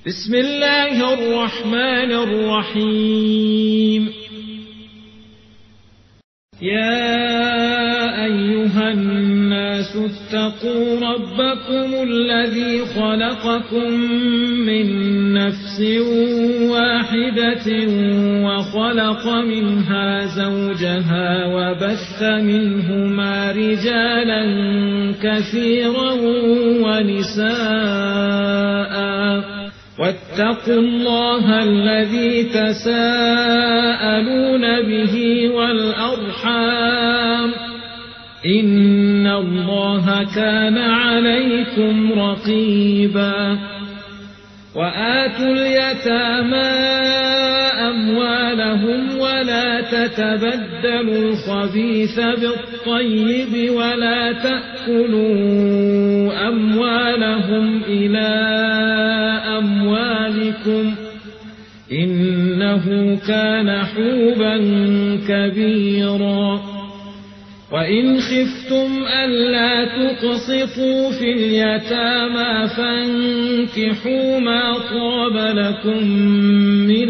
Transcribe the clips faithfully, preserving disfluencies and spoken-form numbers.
بسم الله الرحمن الرحيم. يا أيها الناس اتقوا ربكم الذي خلقكم من نفس واحدة وخلق منها زوجها وبث منهما رجالا كثيرا ونساء واتقوا الله الذي تساءلون به والأرحام إن الله كان عليكم رقيبا. وآتوا اليتامى أموالهم ولا تتبدلوا الخبيث بالطيب ولا تأكلوا أموالهم إلى أموالكم إنه كان حوبا كبيرا. وإن خفتم ألا تقسطوا في اليتامى فانكحوا ما طاب لكم من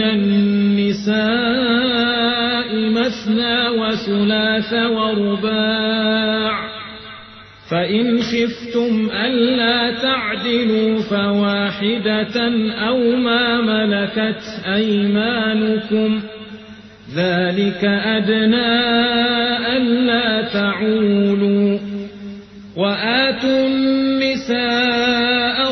النساء مثنى وثلاث ورباع، فإن خفتم ألا تعدلوا فواحدة أو ما ملكت أيمانكم ذلك أدنى ألا تعولوا. وآتوا النساء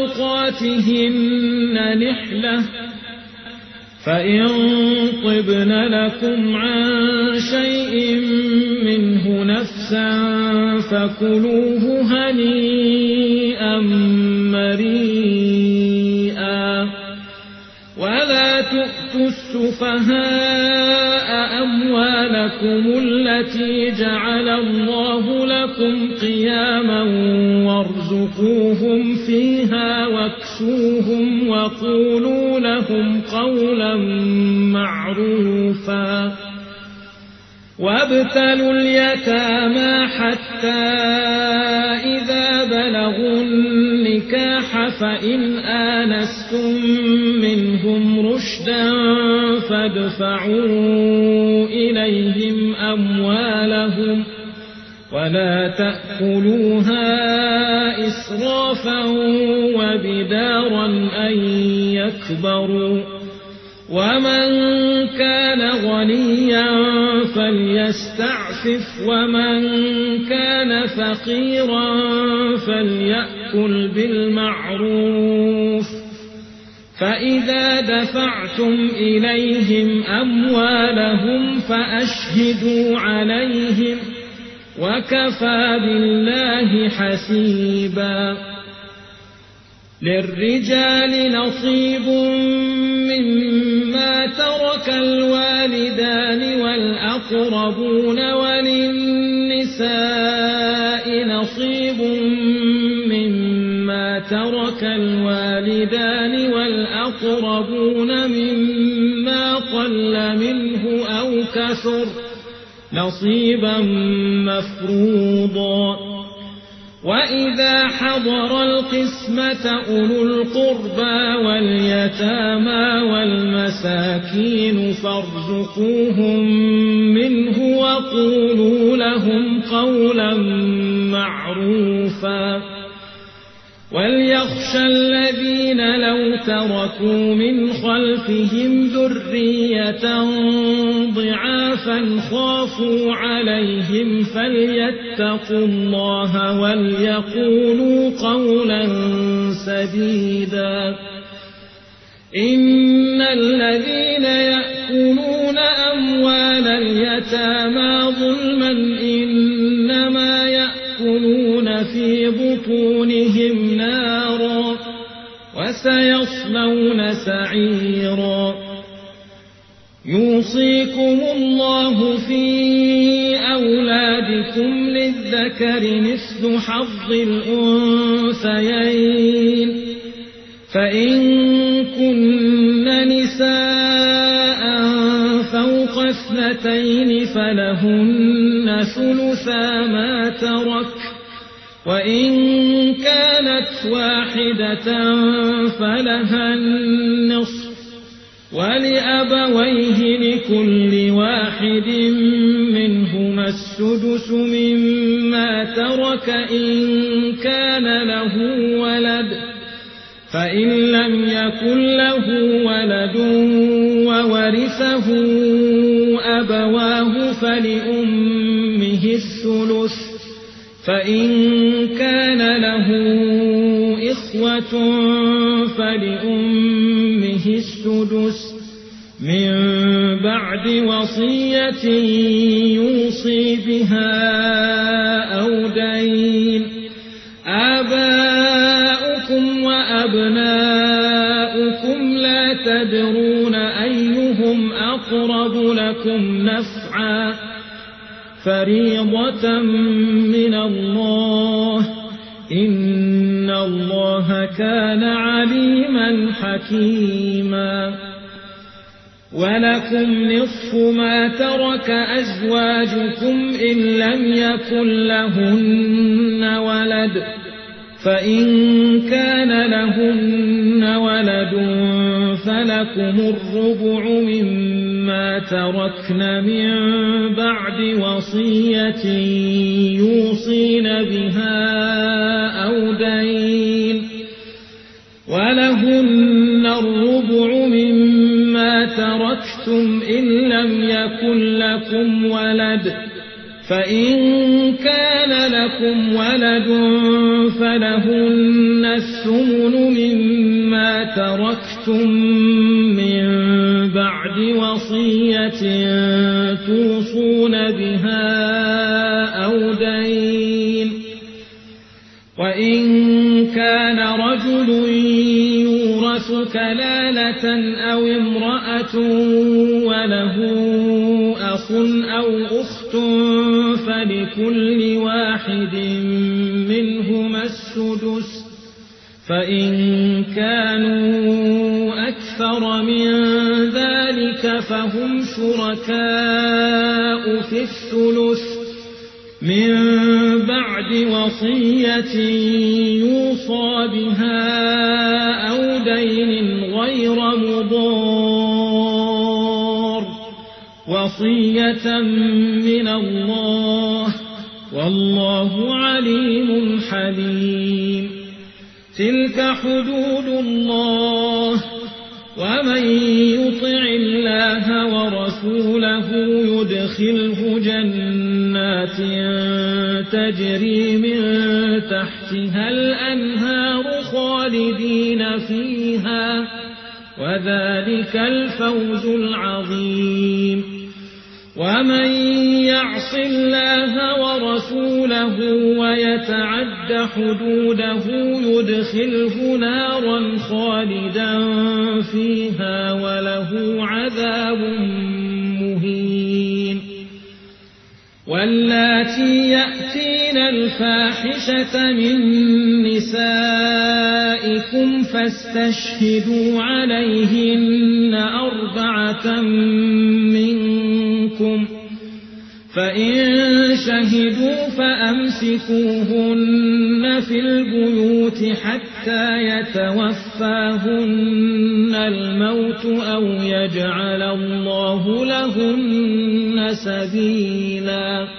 صدقاتهن نحلة فإن طبن لكم عن شيء منه نفسا فكلوه هنيئا مريئا. ولا تؤتوا السفهاء أموالكم التي جعل الله لكم قياما وارزقوهم فيها واكسوهم وقولوا لهم قولا معروفا. وابتلوا اليتامى حتى إذا بلغوا النكاح فإن آنستم منهم رشدا فادفعوا إليهم أموالهم ولا تأكلوها إسرافا وبدارا أن يكبروا. ومن كان غنيا فليستعفف ومن كان فقيرا فليأكل بالمعروف. فإذا دفعتم إليهم أموالهم فأشهدوا عليهم وكفى بالله حسيبا. للرجال نصيب مما ترك الوالدان والأقربون وللنساء نصيب مما ترك الوالدان والأقربون مما قل منه أو كثر نصيبا مفروضا. وإذا حضر القسمة أولو القربى واليتامى والمساكين فارزقوهم منه وقولوا لهم قولا معروفا. وليخشى الذين لو تركوا من خلفهم ذرية ضعافا خافوا عليهم فليتقوا الله وليقولوا قولا سديدا. إن الذين يأكلون أموال اليتامى ظلما إنما يأكلون في بطونهم نارا وسيصلون سعيرا. يوصيكم الله في أولادكم للذكر مثل حظ الأنثيين فإن كن نساء فوق اثنتين فلهن ثلثا ما ترك وإن كانت كانت واحدة فلها النصف ولأبويه لكل واحد منهما السدس مما ترك إن كان له ولد فإن لم يكن له ولد وورثه أبواه فلأمه الثلث فإن كان له إخوة فلأمه السدس من بعد وصية يوصي بها أو دين آباؤكم وأبناؤكم لا تدرون أيهم أقرب لكم نفعا فريضة من الله إن الله كان عليما حكيما ولكم نصف ما ترك أزواجكم إن لم يكن لهن ولد فإن كان لهن ولد فلكم الربع مما تركن من بعد وصية يوصين بها أو دين ولهن الربع مما تركتم إن لم يكن لكم ولد فإن كان لكم ولد فلهن الثمن مما تركتم من بعد وصية توصون بها أو دين وإن كان رجل يورث كلالة أو امرأة وله أخ أو أخت فلكل واحد منهما السدس فإن كانوا أكثر من ذلك فهم شركاء في الثلث من بعد وصية يوصى بها أو دين غير مضار وصية من الله والله عليم حليم تلك حدود الله ومن يطع الله ورسوله يدخله جنات تجري من تحتها الأنهار خالدين فيها وذلك الفوز العظيم ومن يعص الله ورسوله ويتعد حدوده يدخله نارا خالدا فيها وله عذاب مهين واللاتي يأتين الفاحشة من نسائكم فاستشهدوا عليهن أربعة منكم فإن شهدوا فأمسكوهن في البيوت حتى يتوفاهن الموت أو يجعل الله لهن سبيلا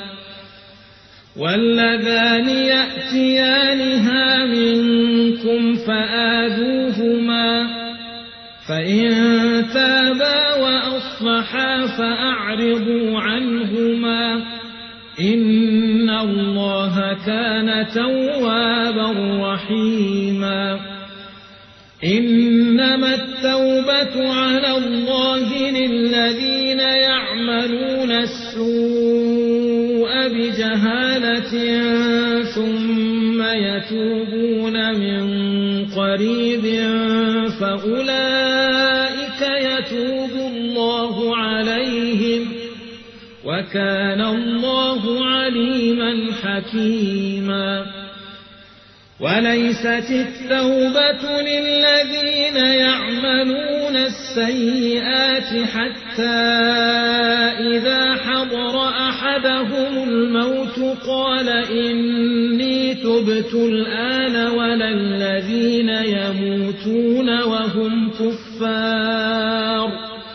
واللذان يأتيانها منكم فآذوهما فإن تابا وأصلحا فأعرضوا عنهما إن الله كان توابا رحيما إنما التوبة على الله للذين يعملون السوء بجهالة ثم يتوبون من قريب فأولئك يتوب الله عليهم وكان الله عليما حكيما وليست التوبة للذين يعملون السيئات حتى إذا حضر أحدهم الموت قال إني تبت تبت الآن ولا الذين يموتون وهم كفار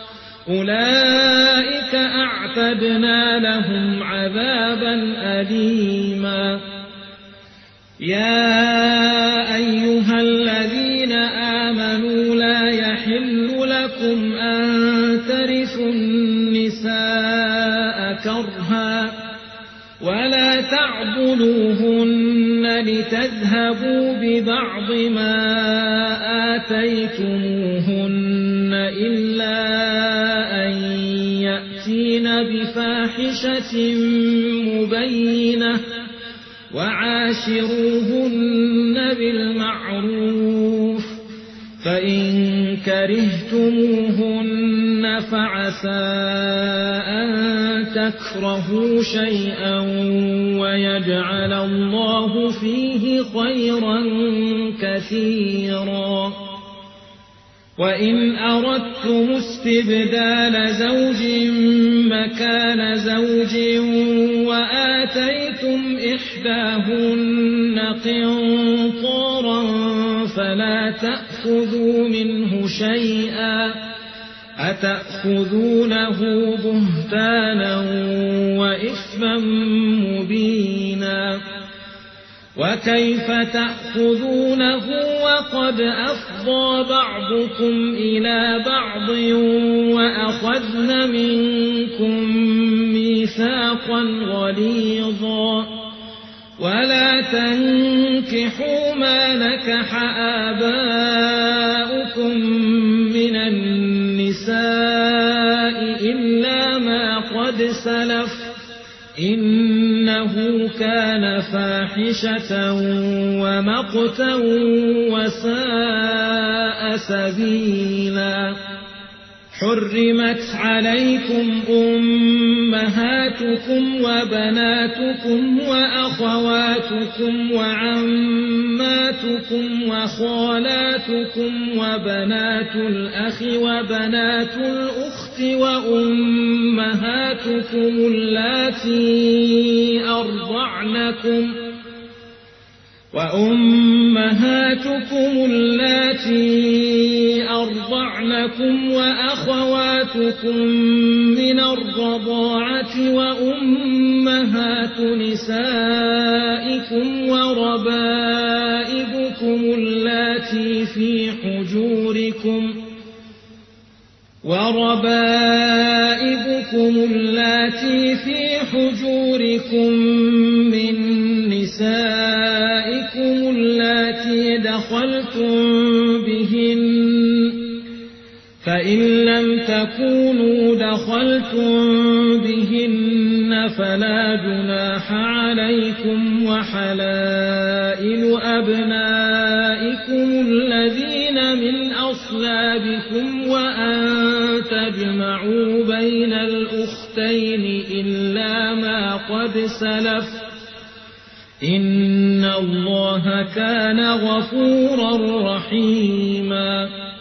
أولئك أعتدنا لهم عذابا أليما يا أيها الذين آمنوا لا يحل لكم أن ترثوا النساء كرها ولا تعضلوهن لتذهبوا ببعض ما آتيتموهن إلا أن يأتين بفاحشة مبينة وعاشروهن بالمعروف فإن كرهتموهن فعسى أن تكرهوا شيئا ويجعل الله فيه خيرا كثيرا وإن أردتم استبدال زوج مكان زوج وآتيتم إحداهن قنطارا فلا تأخذوا منه شيئا أتأخذونه بهتانا وإثما مبينا وكيف تأخذونه وقد أفضى بعضكم إلى بعض وأخذن منكم ميثاقا غليظا ولا تنكحوا ما نكح آباؤكم من النساء إلا ما قد سلف إنه كان فاحشة ومقتا وساء سبيلا حرمت عليكم أمهاتكم وبناتكم وأخواتكم وعماتكم وخالاتكم وبنات الأخ وبنات الأخت وأمهاتكم اللاتي أرضعنكم وأمهاتكم اللاتي أرضعنكم وأخواتكم من الرضاعة وأمهات نسائكم وربائبكم اللاتي في حجوركم وربائبكم اللاتي في حجوركم من نسائكم اللاتي دخلتم بهن فإن لم تكونوا دخلتم بهن فلا جناح عليكم وحلائل أبنائكم الذين من أصلابكم وأن تجمعوا بين الأختين إلا ما قد سلف إن الله كان غفورا رحيما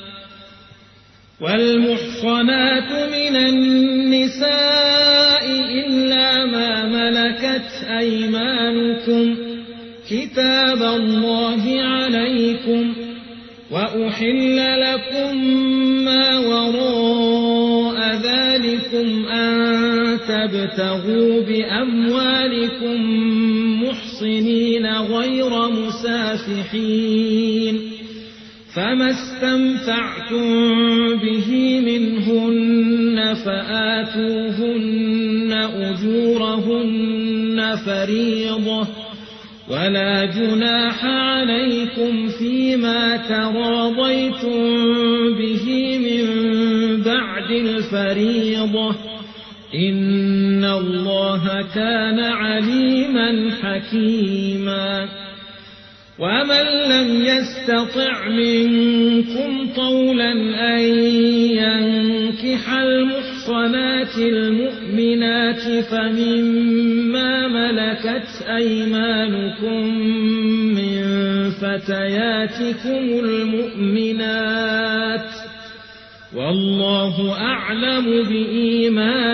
والمحصنات من النساء إلا ما ملكت أيمانكم كتاب الله عليكم وأحل لكم ما وراء ذلكم أن تبتغوا بأموالكم محصنين غير مسافحين فما استمتعتم به منهن فآتوهن أجورهن فريضة ولا جناح عليكم فيما تراضيتم به من بعد الفريضة إن الله كان عليما حكيما ومن لم يستطع منكم طولا أن ينكح المحصنات المؤمنات فمما ملكت أيمانكم من فتياتكم المؤمنات والله أعلم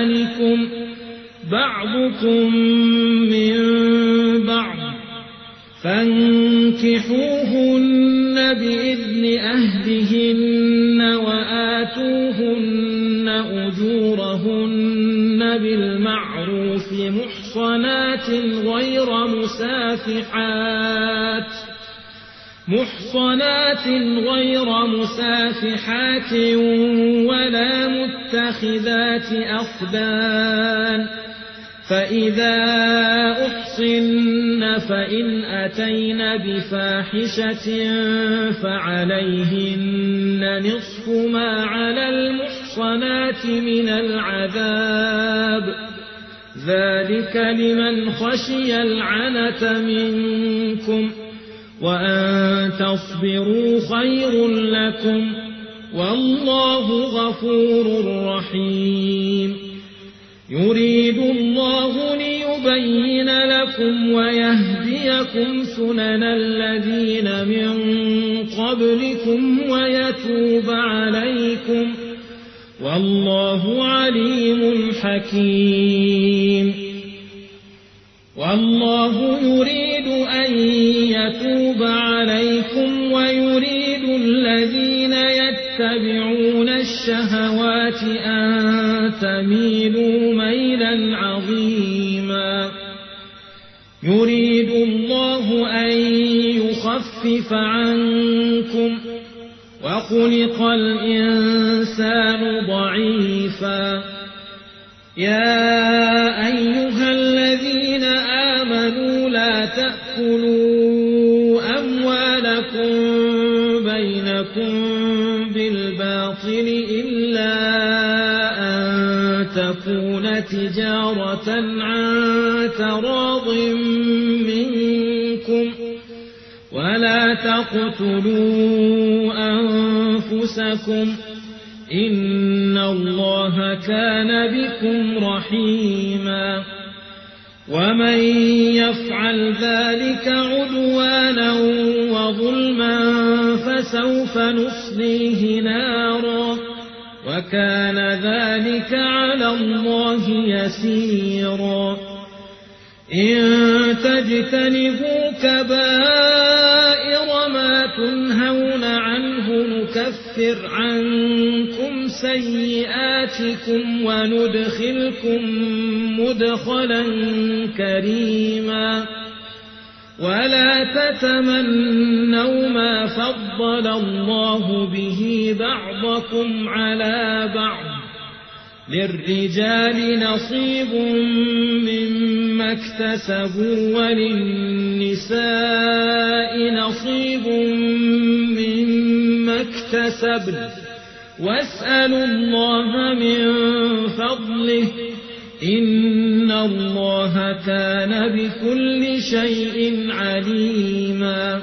بإيمانكم بعضكم من بعض فانكحوهن بإذن أهلهن وآتوهن أجورهن بالمعروف محصنات غير مسافحات محصنات غير مسافحات ولا متخذات أخدان فإذا أحصن فإن أتين بفاحشة فعليهن نصف ما على المحصنات من العذاب ذلك لمن خشي العنة منكم وأن تصبروا خير لكم والله غفور رحيم يريد الله ليبين لكم ويهديكم سنن الذين من قبلكم ويتوب عليكم والله عليم حكيم والله يريد أن يتوب عليكم ويريد الذين يتبعون الشهوات أن تميلوا ميلا عظيما يريد الله أن يخفف عنكم وخلق الإنسان ضعيفا يا أيها الذين آمنوا لا تأكلوا أموالكم بينكم بالباطل إلا أن تكون تجارة عن تراض منكم ولا تقتلوا أنفسكم إن الله كان بكم رحيما ومن يفعل ذلك عدوانا وظلما فسوف نصليه نارا وكان ذلك على الله يسيرا إن تجتنبوا كبائر ما تنهون عنه نكفر عنكم سيئاتكم وندخلكم مدخلا كريما ولا تتمنوا ما فضل الله به بعضكم على بعض للرجال نصيب مما اكتسبوا وللنساء نصيب مما اكتسبن واسألوا الله من فضله إن الله كان بكل شيء عليما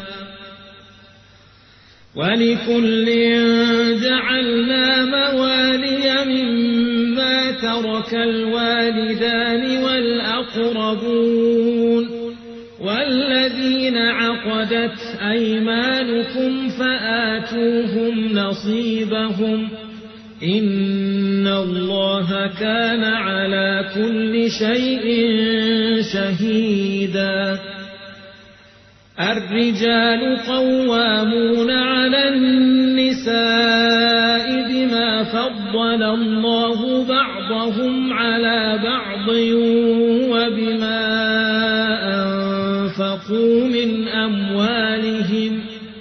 ولكل جعلنا موالي مما ترك الوالدان والأقربون والذين عقدت أيمانكم فآتوهم نصيبهم إن الله كان على كل شيء شهيدا الرجال قوامون على النساء بما فضل الله بعضهم على بعض وبما أنفقوا من أموالهم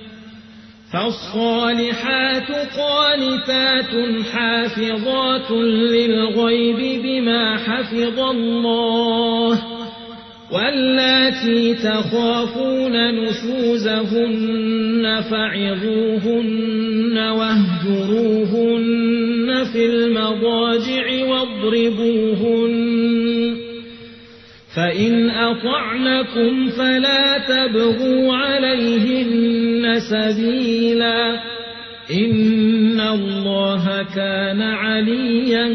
فالصالحات قانتات حافظات للغيب بما حفظ الله واللاتي تخافون نشوزهن فعظوهن واهجروهن في المضاجع واضربوهن فإن أطعنكم فلا تبغوا عليهن سبيلا إن الله كان عليا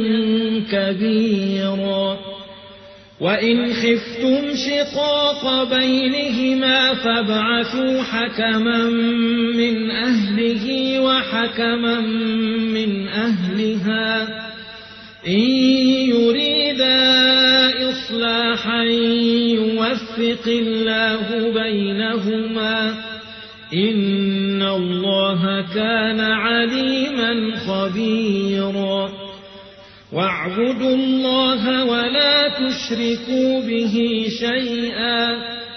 كبيرا وإن خفتم شقاق بينهما فابعثوا حكما من أهله وحكما من أهلها إن يريدا إصلاحا يوفق يفرق الله بينهما إن الله كان عليما خبيرا واعبدوا الله ولا تشركوا به شيئا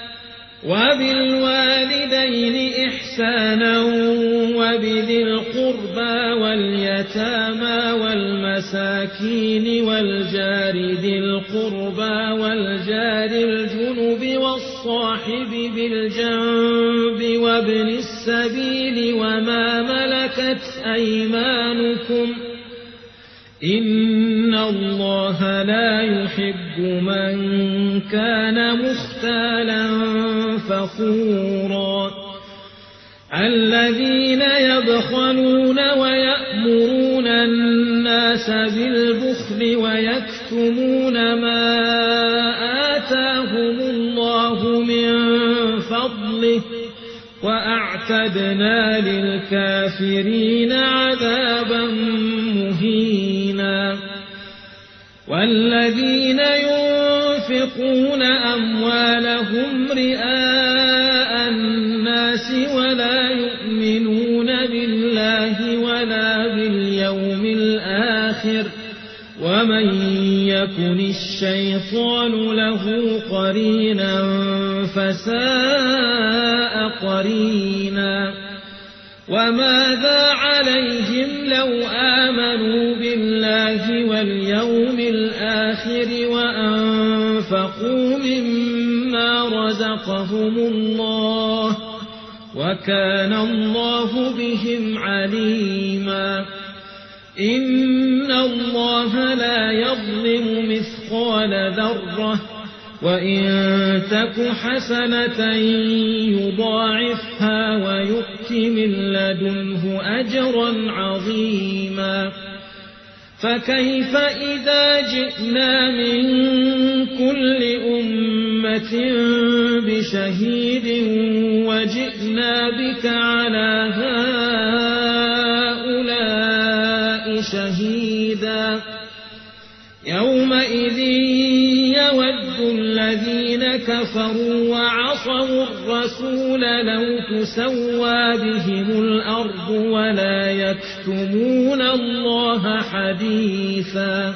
وبالوالدين إحسانا وبذي القربى واليتامى والمساكين والجار ذي القربى والجار الجنب والصاحب بالجنب وابن السبيل وما ملكت أيمانكم إن الله لا يحب من كان مختالا فخورا الذين يبخلون ويأمرون الناس بالبخل ويكتمون ما آتاهم الله من فضله وأعتدنا للكافرين عذابا مهينا والذين ينفقون أموالهم رئاء الناس ولا يؤمنون بالله ولا باليوم الآخر ومن يكن الشيطان له قرينا فساء قرينا وماذا عليهم لو آمنوا بالله واليوم الآخر وأنفقوا مما رزقهم الله وكان الله بهم عليما إن الله لا يظلم مثقال ذرة وإن تك حسنة يضاعفها ويؤت من لدنه أجرا عظيما فكيف إذا جئنا من كل أمة بشهيد وجئنا بك على هؤلاء شهيدا يومئذ يود الذين كفروا وعصوا الرسول لو تسوى بهم الأرض ولا يكتمون الله حديثا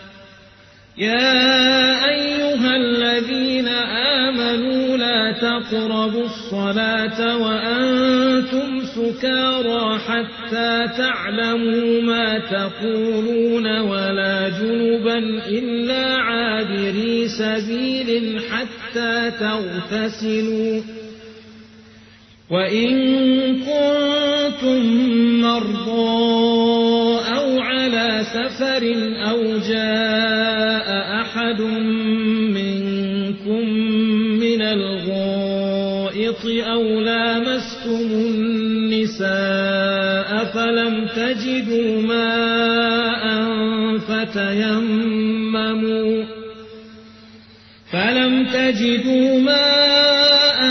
يا أيها الذين آمنوا لا تقربوا الصلاة وأنتم سكارى حتى تعلموا ما تقولون ولا جنبا إلا عابري سبيل حتى تغتسلوا وإن كنتم مرضى أو على سفر أو جاء أحد منكم من الغائط أو لامستم النساء فلم تجدوا ماء فتيمموا فلم تجدوا ماء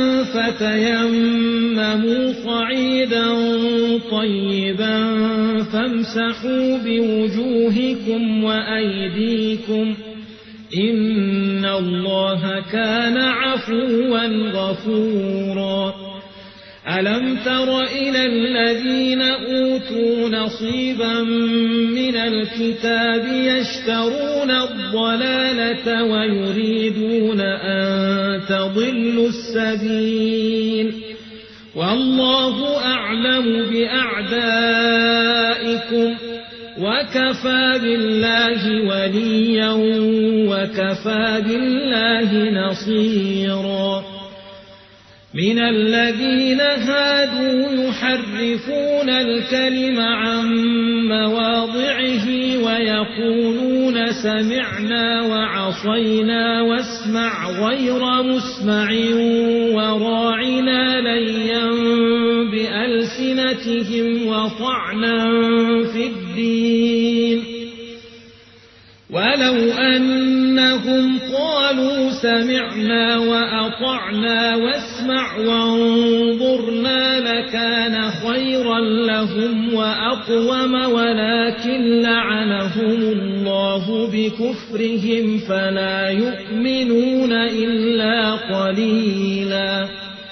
فتيمموا صعيدا طيبا فامسحوا بوجوهكم وأيديكم إن الله كان عفوا غفورا ألم تر إلى الذين أوتوا نصيبا من الكتاب يشترون الضلالة ويريدون أن تضلوا السبيل والله أعلم بأعدائكم وكفى بالله وليا وكفى بالله نصيرا من الذين هادوا يحرفون الكلم عن مواضعه ويقولون سمعنا وعصينا واسمع غير مسمع وراعنا ليا بألسنتهم وطعنا في الدين ولو أنهم قالوا سمعنا وأطعنا واسمع وانظرنا لكان خيرا لهم وأطهر أقوم ولكن لعنهم الله بكفرهم فلا يؤمنون إلا قليلا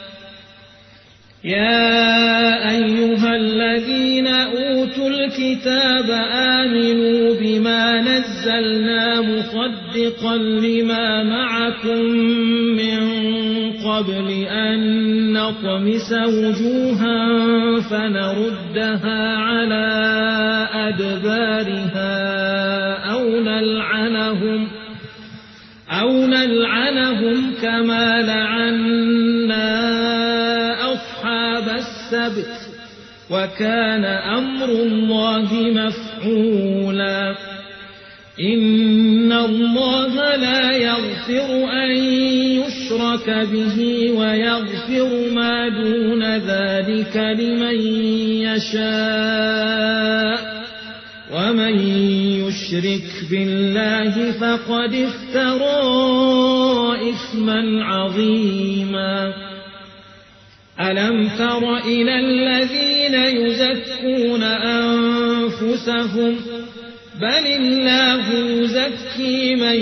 يا أيها الذين أوتوا الكتاب آمنوا بما نزلنا مصدقا لما معكم من قبل أن نطمس وجوها فنردها على أدبارها أو نلعنهم أو نلعنهم كما لعنا أصحاب السبت وكان أمر الله مفعولا إن الله لا يغفر أن يشرك به ويغفر ما دون ذلك لمن يشاء ومن يشرك بالله فقد افترى إثما عظيما ألم تر إلى الذين يزكون أنفسهم بل الله يزكي من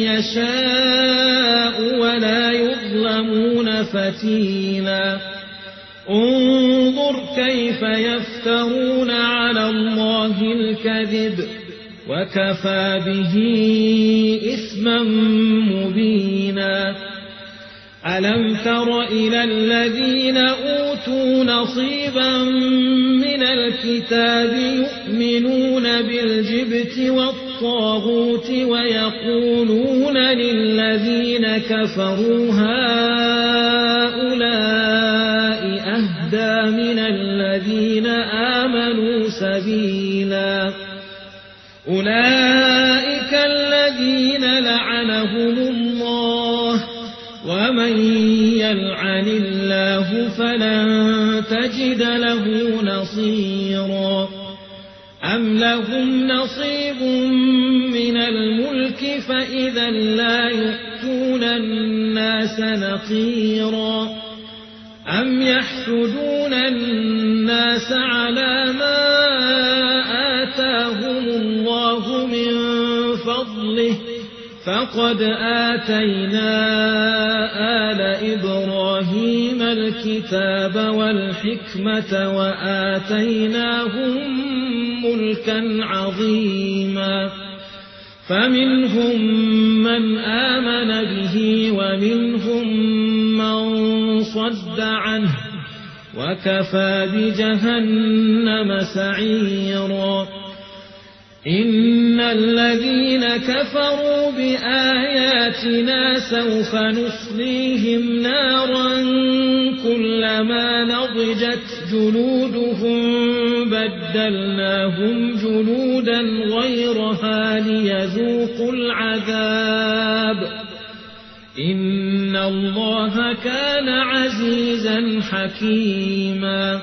يشاء ولا يظلمون فتيلا انظر كيف يفترون على الله الكذب وكفى به إثما مبينا ألم تر إلى الذين أوتوا نصيبا من الكتاب يؤمنون بالجبت والطاغوت ويقولون للذين كفروا هؤلاء أهدى من الذين آمنوا سبيلا أولئك الذين لعنهم الله ومن يلعن الله فلن تجد له نصيرا أم لهم نصيب من الملك فإذا لا يؤتون الناس نقيرا أم يحسدون الناس على ما آتاهم الله من فضله فقد آتينا آل إبراهيم الكتاب والحكمة وآتيناهم ملكا عظيما فمنهم من آمن به ومنهم من صد عنه وكفى بجهنم سعيرا إن الذين كفروا بآياتنا سوف نصليهم نارا كلما نضجت جلودهم بدلناهم جلودا غيرها ليذوقوا العذاب إن الله كان عزيزا حكيما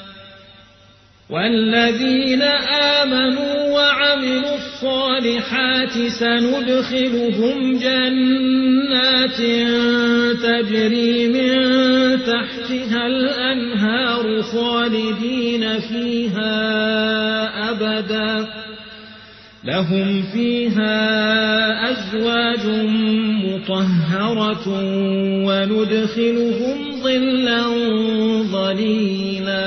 والذين آمنوا وعملوا الصالحات سندخلهم جنات تجري من تحتها الأنهار خالدين فيها أبدا لهم فيها أزواج مطهرة وندخلهم ظلا ظليلا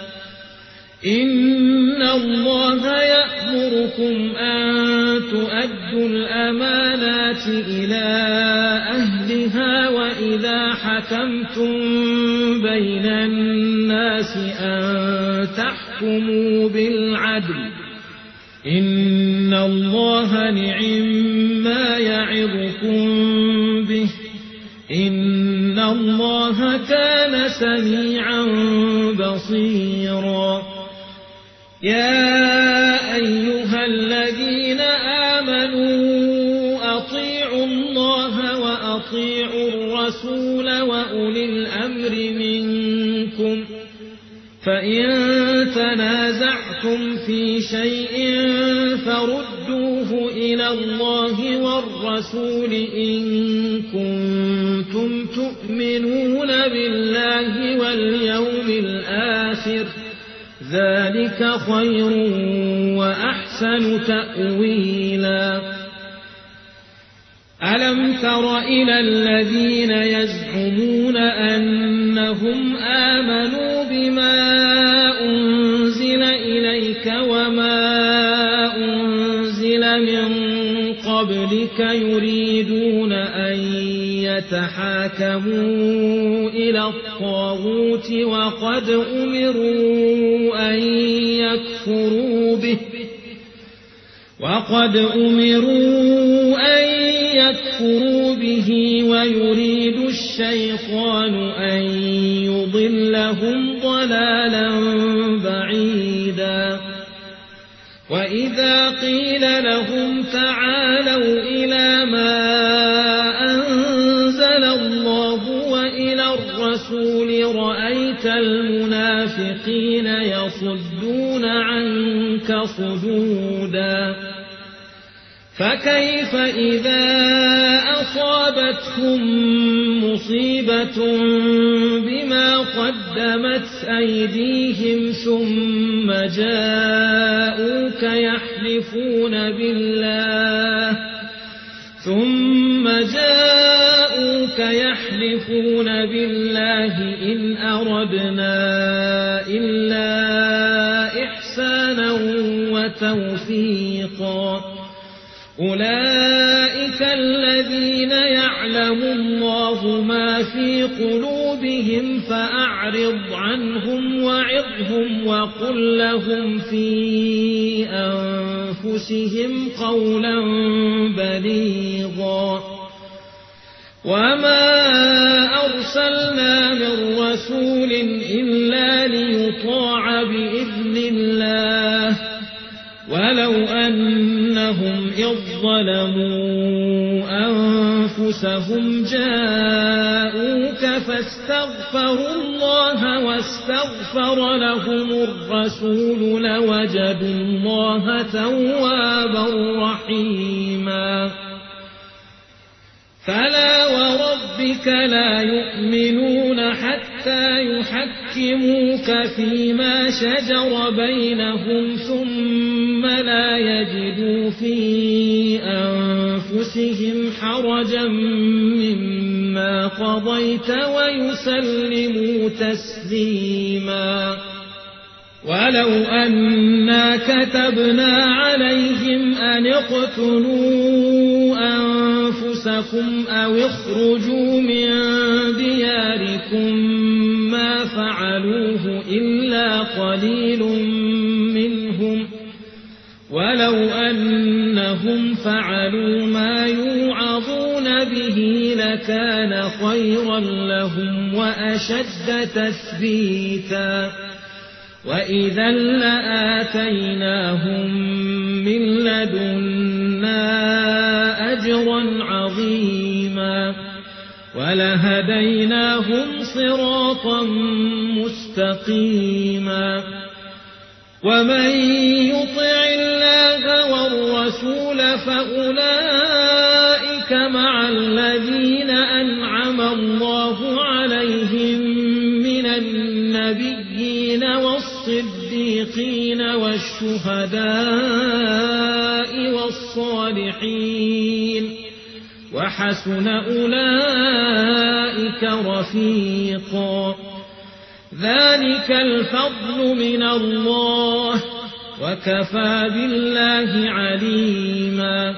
إن الله يأمركم أن تؤدوا الأمانات إلى أهلها وإذا حكمتم بين الناس أن تحكموا بالعدل إن الله نعما يعظكم به إن الله كان سميعا بصيرا يا أيها الذين آمنوا أطيعوا الله وأطيعوا الرسول وأولي الأمر منكم فإن تنازعتم في شيء فردوه إلى الله والرسول إن كنتم تؤمنون بالله واليوم الآخر ذلك خير وأحسن تأويلا ألم تر إلى الذين يزعمون أنهم آمنوا بما أنزل إليك وما أنزل من قبلك يريدون أن يتحاكموا إلى الطاغوت وقد أمروا أن يكفروا به وقد أمروا أن يكفروا به ويريد الشيطان أن يضلهم ضلالا بعيدا وإذا قيل لهم تعالوا إلى ما أنزل الله وإلى الرسول رأيت المنافقين يصدون عنك صدودا فكيف إذا أصابتهم مصيبة بما قدمت أيديهم ثم جاءوك يحلفون بالله ثم جاءوك يحلفون بالله إن أردنا إلا إحسانا وتوفيقا أولئك الذين يعلم الله ما في قلوبهم فأعرض عنهم وعظهم وقل لهم في أنفسهم قولا بليغا وما أرسلنا من رسول إلا ليطاع بإذن الله ولو أنهم إذ ظلموا أنفسهم جاءوك فاستغفروا الله واستغفر لهم الرسول لوجدوا الله توابا رحيما فلا وربك لا يؤمنون حتى يحكموك فيما شجر بينهم ثم لا يجدوا في أنفسهم حرجا مما قضيت ويسلموا تسليما ولو أنا كتبنا عليهم أن اقتلوا أنفسكم أو اخرجوا من دياركم ما فعلوه إلا قليل منهم ولو أنهم فعلوا ما يوعظون به لكان خيرا لهم وأشد تثبيتا وإذا لآتيناهم من لدنا أجرا عظيما ولهديناهم صراطا مستقيما ومن يطع الله والرسول فأولئك مع الذين أنعم الله عليهم من النبيين والصديقين والشهداء والصالحين وحسن أولئك رفيقا ذلك الفضل من الله وكفى بالله عليما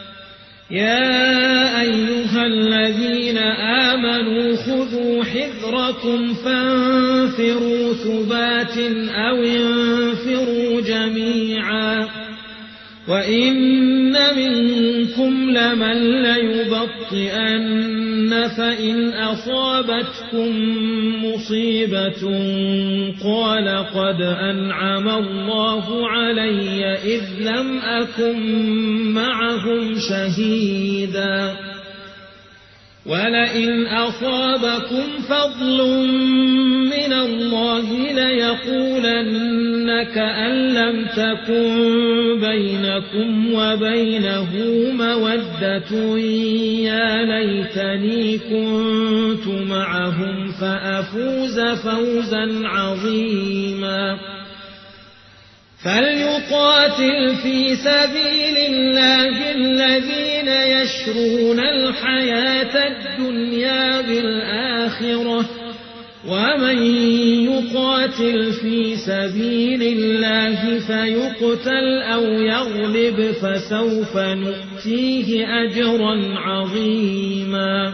يا أيها الذين آمنوا خذوا حذركم فانفروا ثبات أو انفروا جميعا وإن منكم لمن ليبطئن فإن أصابتكم مصيبة قال قد أنعم الله علي إذ لم أكن معهم شهيدا ولئن أصابكم فضل من الله ليقولن كأن لم تكن بينكم وبينه مودة يا ليتني كنت معهم فأفوز فوزا عظيما فليقاتل في سبيل الله الذين يشرون الحياة الدنيا بالآخرة ومن يقاتل في سبيل الله فيقتل أو يغلب فسوف نؤتيه أجرا عظيما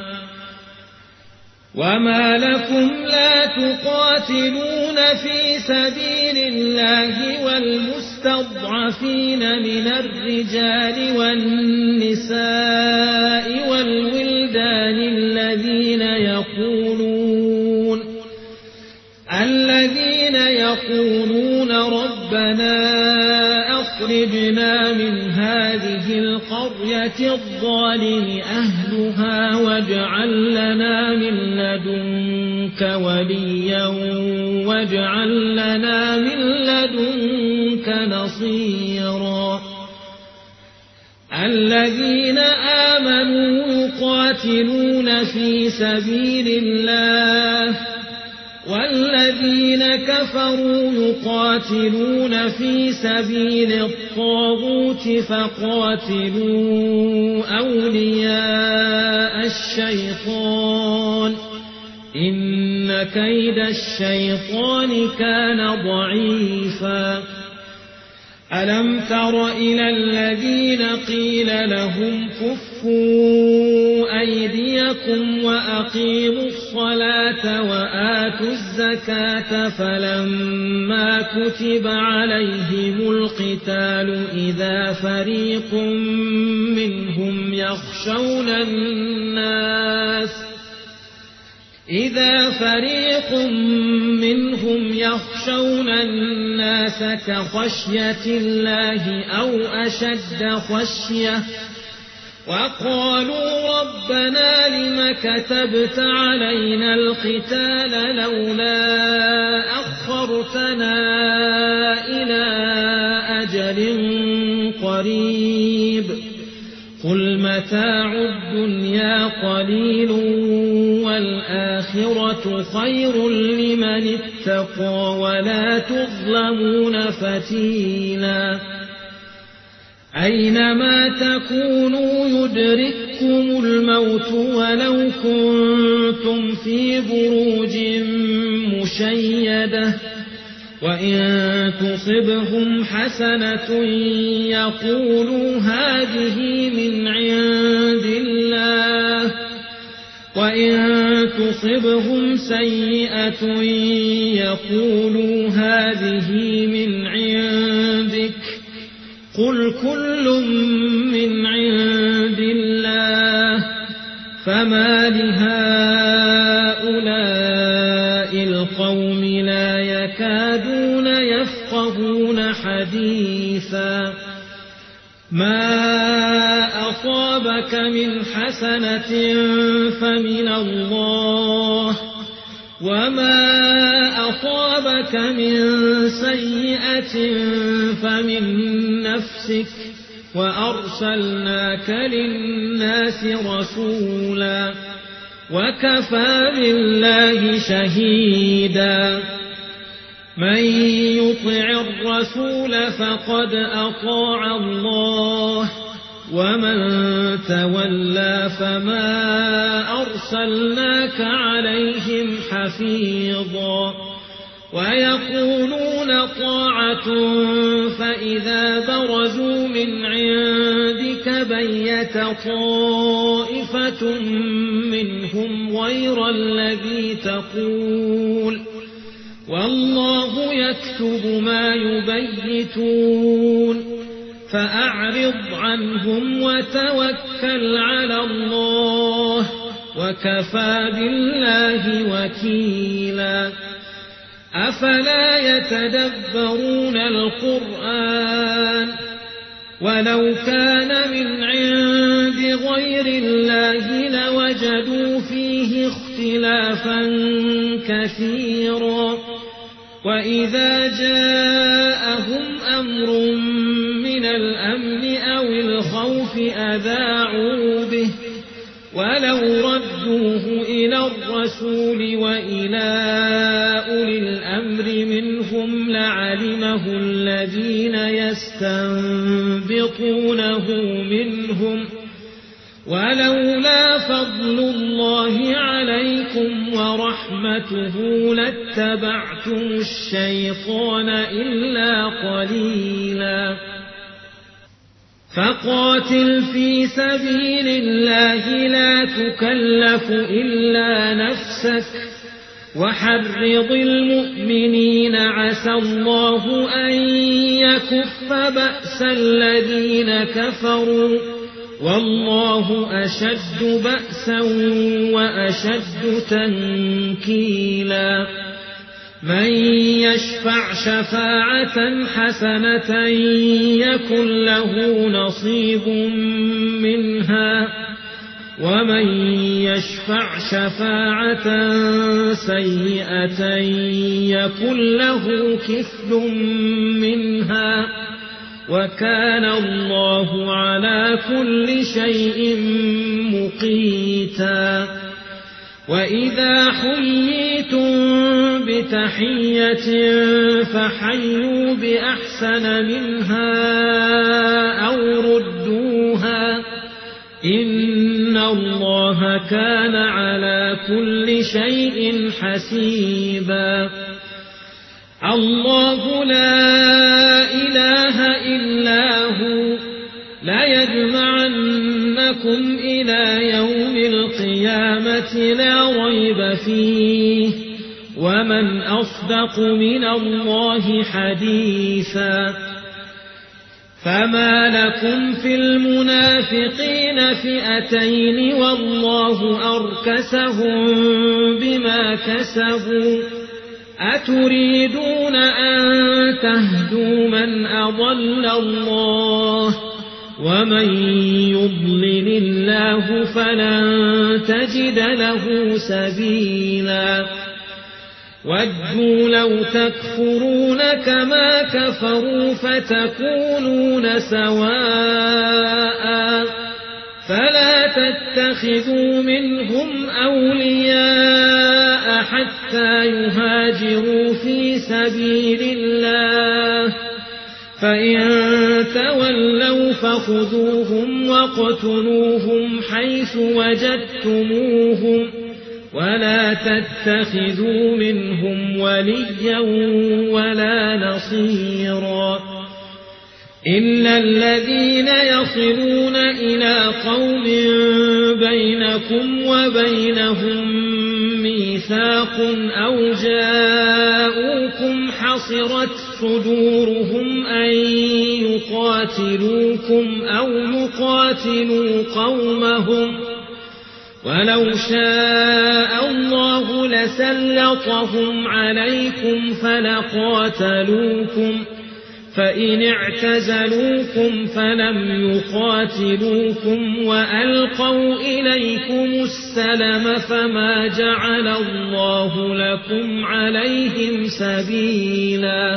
وما لكم لا تقاتلون في سبيل الله والمستضعفين من الرجال والنساء والولدان الذين يقولون الذين يقولون ربنا أخرجنا من هذه القرية الظالم أهلها واجعل لنا من لدنك وليا واجعل لنا من لدنك نصيرا الذين آمنوا يقاتلون في سبيل الله والذين كفروا يقاتلون في سبيل الطاغوت فقاتلوا أولياء الشيطان إن كيد الشيطان كان ضعيفا ألم تر إلى الذين قيل لهم كفوا أيديكم وأقيموا الصلاة وآتوا الزكاة فلما كتب عليهم القتال إذا فريق منهم يخشون الناس إذا فريق منهم يخشون الناس كخشية الله أو أشد خشية وقالوا ربنا لم كتبت علينا القتال لولا أخرتنا إلى أجل قريب قل متاع الدنيا قليل والآخرة خير لمن اتقى ولا تظلمون فتيلا أينما تكونوا يدرككم الموت ولو كنتم في بروج مشيدة وإن تصبهم حسنة يقولوا هذه من عند الله وإن تصبهم سيئة يقولوا هذه من عندك قل كل من عند الله فما لهؤلاء القوم لا يكادون يفقهون حديثا ما أصابك من حسنة فمن الله وما أصابك من سيئة فمن نفسك وأرسلناك للناس رسولا وكفى بالله شهيدا من يطع الرسول فقد أطاع الله ومن تولى فما أرسلناك عليهم حفيظا ويقولون طاعة فإذا برزوا من عندك بيت طائفة منهم غير الذي تقول والله يكتب ما يبيتون فأعرض عنهم وتوكل على الله وكفى بالله وكيلا أفلا يتدبرون القرآن ولو كان من عند غير الله لوجدوا فيه اختلافا كثيرا وإذا جاءهم أمر من الأمن أو الخوف أذاعوا به ولو ردوه إلى الرسول وإلى أولي الأمر منهم لعلمه علمه الذين يستنبطونه منهم ولولا فضل الله عليكم ورحمته لاتبعتم الشيطان إلا قليلا فقاتل في سبيل الله لا تكلف إلا نفسك وحرض المؤمنين عسى الله أن يكف بأس الذين كفروا والله أشد بأسا وأشد تنكيلا من يشفع شفاعة حسنة يكن له نصيب منها ومن يشفع شفاعة سيئة يكن له كفل منها وكان الله على كل شيء مقيتا وإذا حييتم بتحية فحيوا بأحسن منها أو ردوها إن الله كان على كل شيء حسيبا الله لا إله إلا هو لا يجمعنكم إلى يوم القيامة لا ريب فيه ومن أصدق من الله حديثا فما لكم في المنافقين فئتين والله أركسهم بما كسبوا أتريدون أن تهدوا من أضل الله ومن يضلل الله فلن تجد له سبيلا ودوا لو تكفرون كما كفروا فتكونون سواء فلا تتخذوا منهم أولياء حتى يهاجروا في سبيل الله فإن تولوا فخذوهم واقتلوهم حيث وجدتموهم ولا تتخذوا منهم وليا ولا نصيرا إلا الذين يصلون إلى قوم بينكم وبينهم ميثاق أو جاءوكم حصرت صدورهم أن يقاتلوكم أو يقاتلوا قومهم ولو شاء الله لسلطهم عليكم فلقاتلوكم فإن اعتزلوكم فلم يقاتلوكم وألقوا إليكم السلم فما جعل الله لكم عليهم سبيلا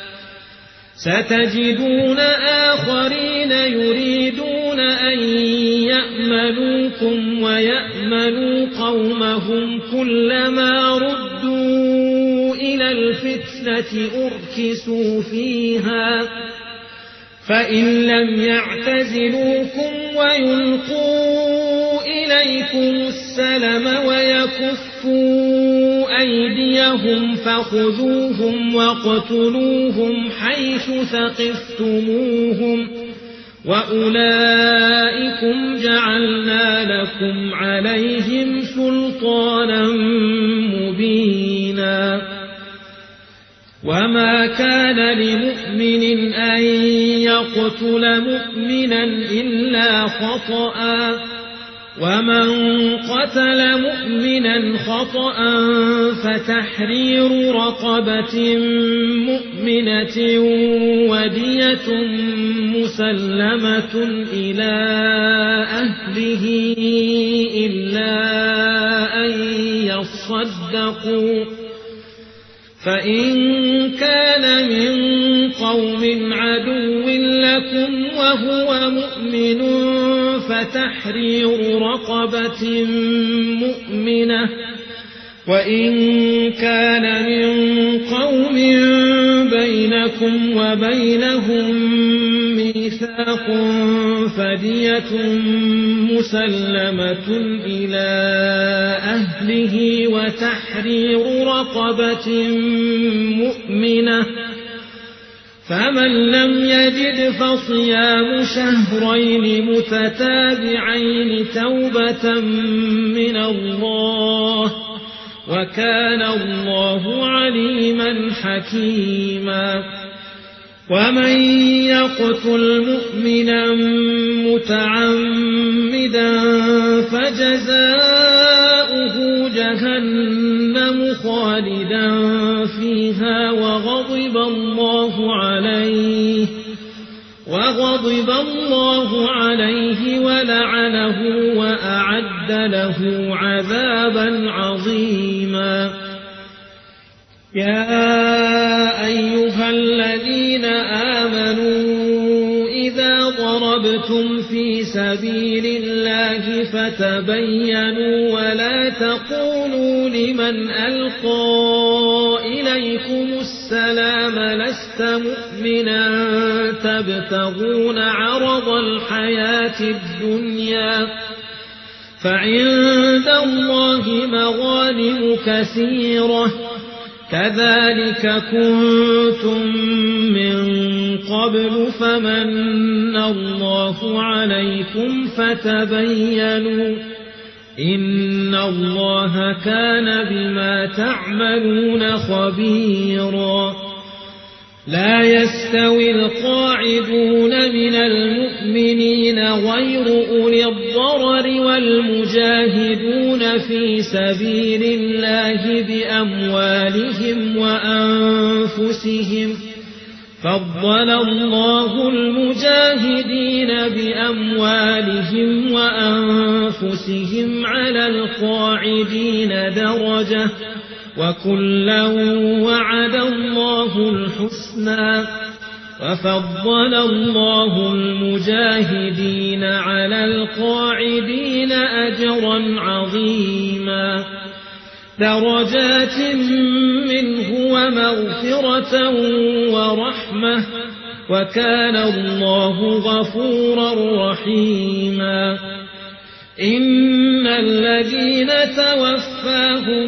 ستجدون آخرين يريدون أن يأمنوكم ويأمنوا قومهم كلما ردوا إلى الفتنة أركسوا فيها فإن لم يعتزلوكم ويلقوا إليكم السلم ويكفوا أيديهم فخذوهم واقتلوهم حيث ثقفتموهم وأولئكم جعلنا لكم عليهم سلطانا مبينا وما كان لمؤمن أن يقتل مؤمنا إلا خطأ ومن قتل مؤمنا خطأ فتحرير رقبة مؤمنة ودية مسلمة إلى أهله إلا أن يصدقوا فإن كان من قوم عدو لكم وهو مؤمن فتحرير رقبة مؤمنة وإن كان من قوم بينكم وبينهم ميثاق فدية مسلمة إلى أهله وتحرير رقبة مؤمنة، فمن لم يجد فصيام شهرين متتابعين توبة من الله، وكان الله عليما حكيما. ومن يقتل مؤمنا متعمدا فجزاؤه جهنم خالدا فيها وغضب الله عليه وغضب الله عليه ولعنه وأعد له عذابا عظيما. يا أيها الذين آمنوا إذا ضربتم في سبيل الله فتبينوا ولا تقولوا لمن ألقى إليكم السلام لست مؤمنا تبتغون عرض الحياة الدنيا فعند الله مغانم كثيرة كذلك كنتم من قبل فمن الله عليكم فتبينوا إن الله كان بما تعملون خبيرا. لا يستوي القاعدون من المؤمنين غير أولي الضرر والمجاهدون في سبيل الله بأموالهم وأنفسهم، فضل الله المجاهدين بأموالهم وأنفسهم على القاعدين درجة، وكلا وعد الله الحسنى، وفضل الله المجاهدين على القاعدين أجرا عظيما، درجات منه ومغفرة ورحمة، وكان الله غفورا رحيما. إن الذين توفاهم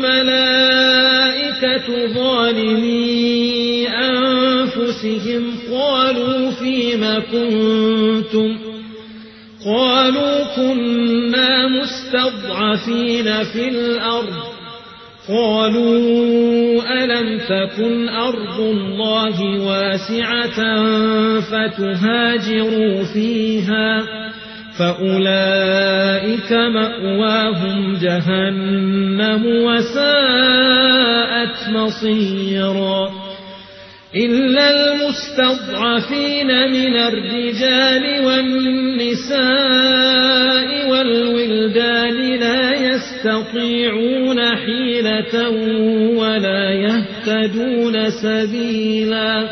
الملائكة ظالمي أنفسهم قالوا فيم كنتم قالوا كنا مستضعفين في الأرض قالوا ألم تكن أرض الله واسعة فتهاجروا فيها فأولئك مأواهم جهنم وساءت مصيرا. إلا المستضعفين من الرجال والنساء والولدان لا يستطيعون حيلة ولا يهتدون سبيلا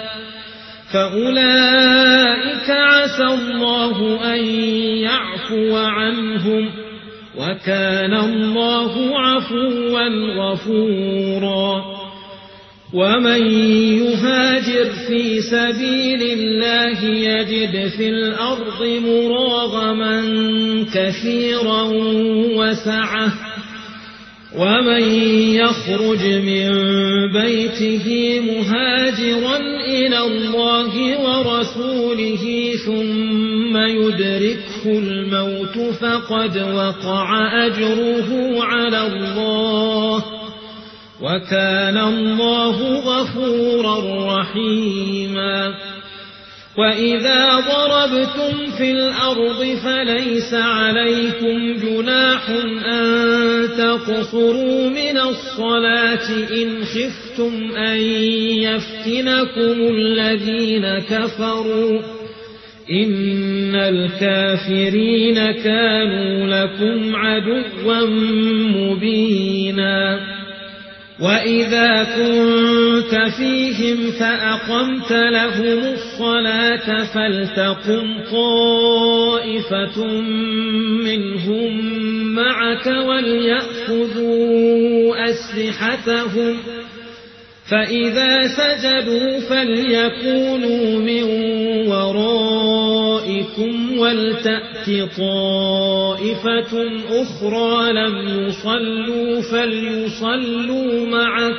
فأولئك عسى الله أن يعفو عنهم وكان الله عفوا غفورا. ومن يهاجر في سبيل الله يجد في الأرض مراغما كثيرا وسعة ومن يخرج من بيته مهاجرا إلى الله ورسوله ثم يدركه الموت فقد وقع أجره على الله وكان الله غفورا رحيما. وإذا ضربتم في الأرض فليس عليكم جناح أن تقصروا من الصلاة إن خفتم أن يفتنكم الذين كفروا إن الكافرين كانوا لكم عدوا مبينا. وإذا كنت فيهم فأقمت لهم الصلاة فلتقم طائفة منهم معك وليأخذوا أسلحتهم فإذا سجدوا فليكونوا من ورائكم ولتأت طائفة أخرى لم يصلوا فليصلوا معك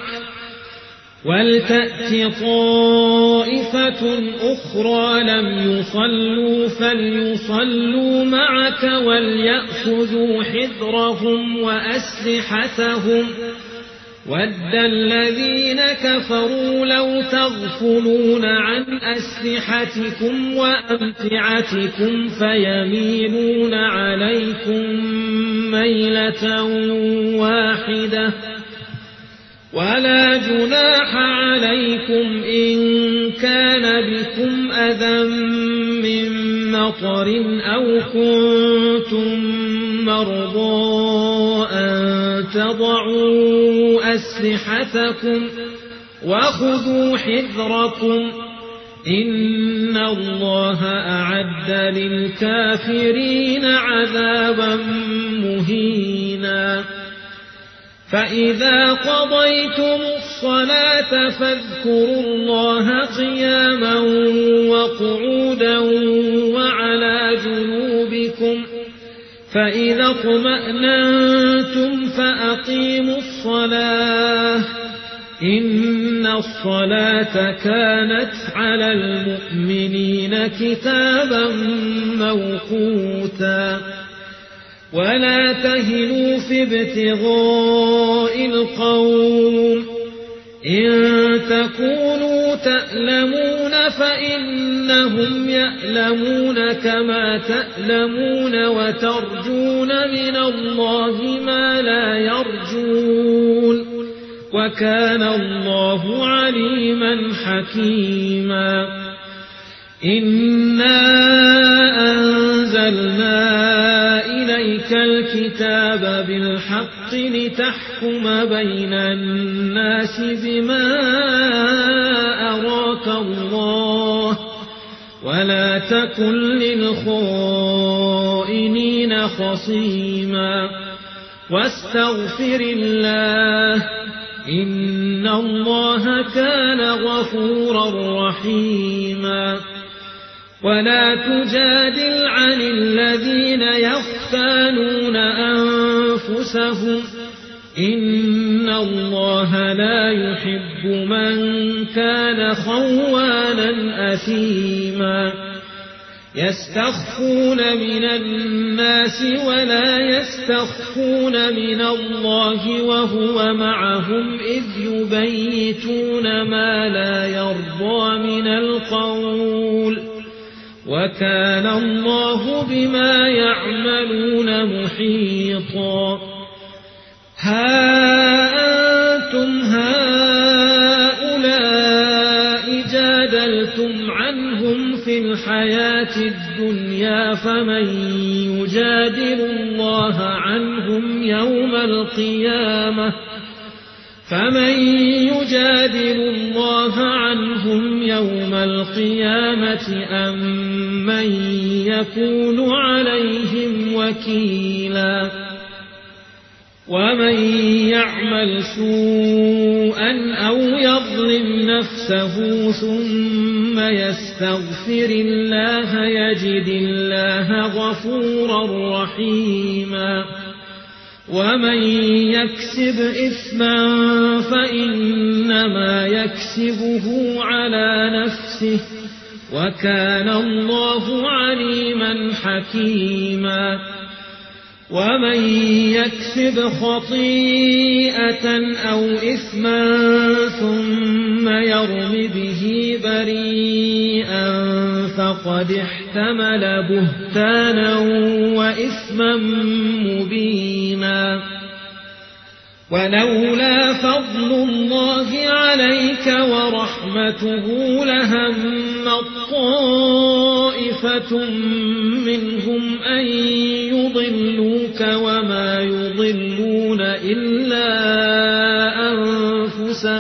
ولتأت طائفة أخرى لم يصلوا فليصلوا معك وليأخذوا حذرهم وأسلحتهم ود الذين كفروا لو تغفلون عن أسلحتكم وأمتعتكم فيميلون عليكم ميلة واحدة ولا جناح عليكم إن كان بكم أذى من مطر أو كنتم مرضى أن تضعوا أسلحتكم وخذوا حذركم إن الله أعد للكافرين عذابا مهينا فإذا قضيتم الصلاة فاذكروا الله قياما وقعودا وعلى جنوبكم فإذا اطمأننتم فأقيموا الصلاة إن الصلاة كانت على المؤمنين كتابا موقوتا ولا تهنوا في ابتغاء القوم إن تكونوا تألمون فإنهم يألمون كما تألمون وترجون من الله ما لا يرجون وكان الله عليما حكيما إنا أنزلنا إليك الكتاب بالحق لتحكم بين الناس بما أراك الله ولا تكن للخائنين خصيما واستغفر الله إن الله كان غفورا رحيما ولا تجادل عن الذين يختانون أنفسهم إن الله لا يحب من كان خوانا أثيما يستخفون من الناس ولا يستخفون من الله وهو معهم إذ يبيتون ما لا يرضى من القول وكان الله بما يعملون محيطا ها أنتم هؤلاء جادلتم عنهم في الحياة الدنيا فمن يجادل الله عنهم يوم القيامة فمن يجادل الله عنهم يوم القيامة أم من يكون عليهم وكيلا ومن يعمل سوءا أو يظلم نفسه ثم يستغفر الله يجد الله غفورا رحيما ومن يكسب إثما فإنما يكسبه على نفسه وكان الله عليما حكيما ومن يكسب خطيئة أو إثما ثم يرم به بريئا فقد احتمل بهتانا وإثما مبينا ولولا فضل الله عليك ورحمته لهم طائفة منهم أن يضلوك وما يضلون إلا أنفسهم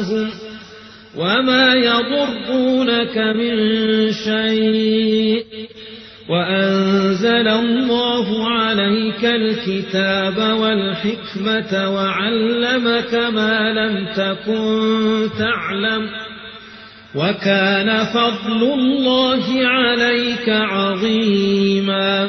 أنفسهم وما يضرونك من شيء وأنزل الله عليك الكتاب والحكمة وعلمك ما لم تكن تعلم وكان فضل الله عليك عظيما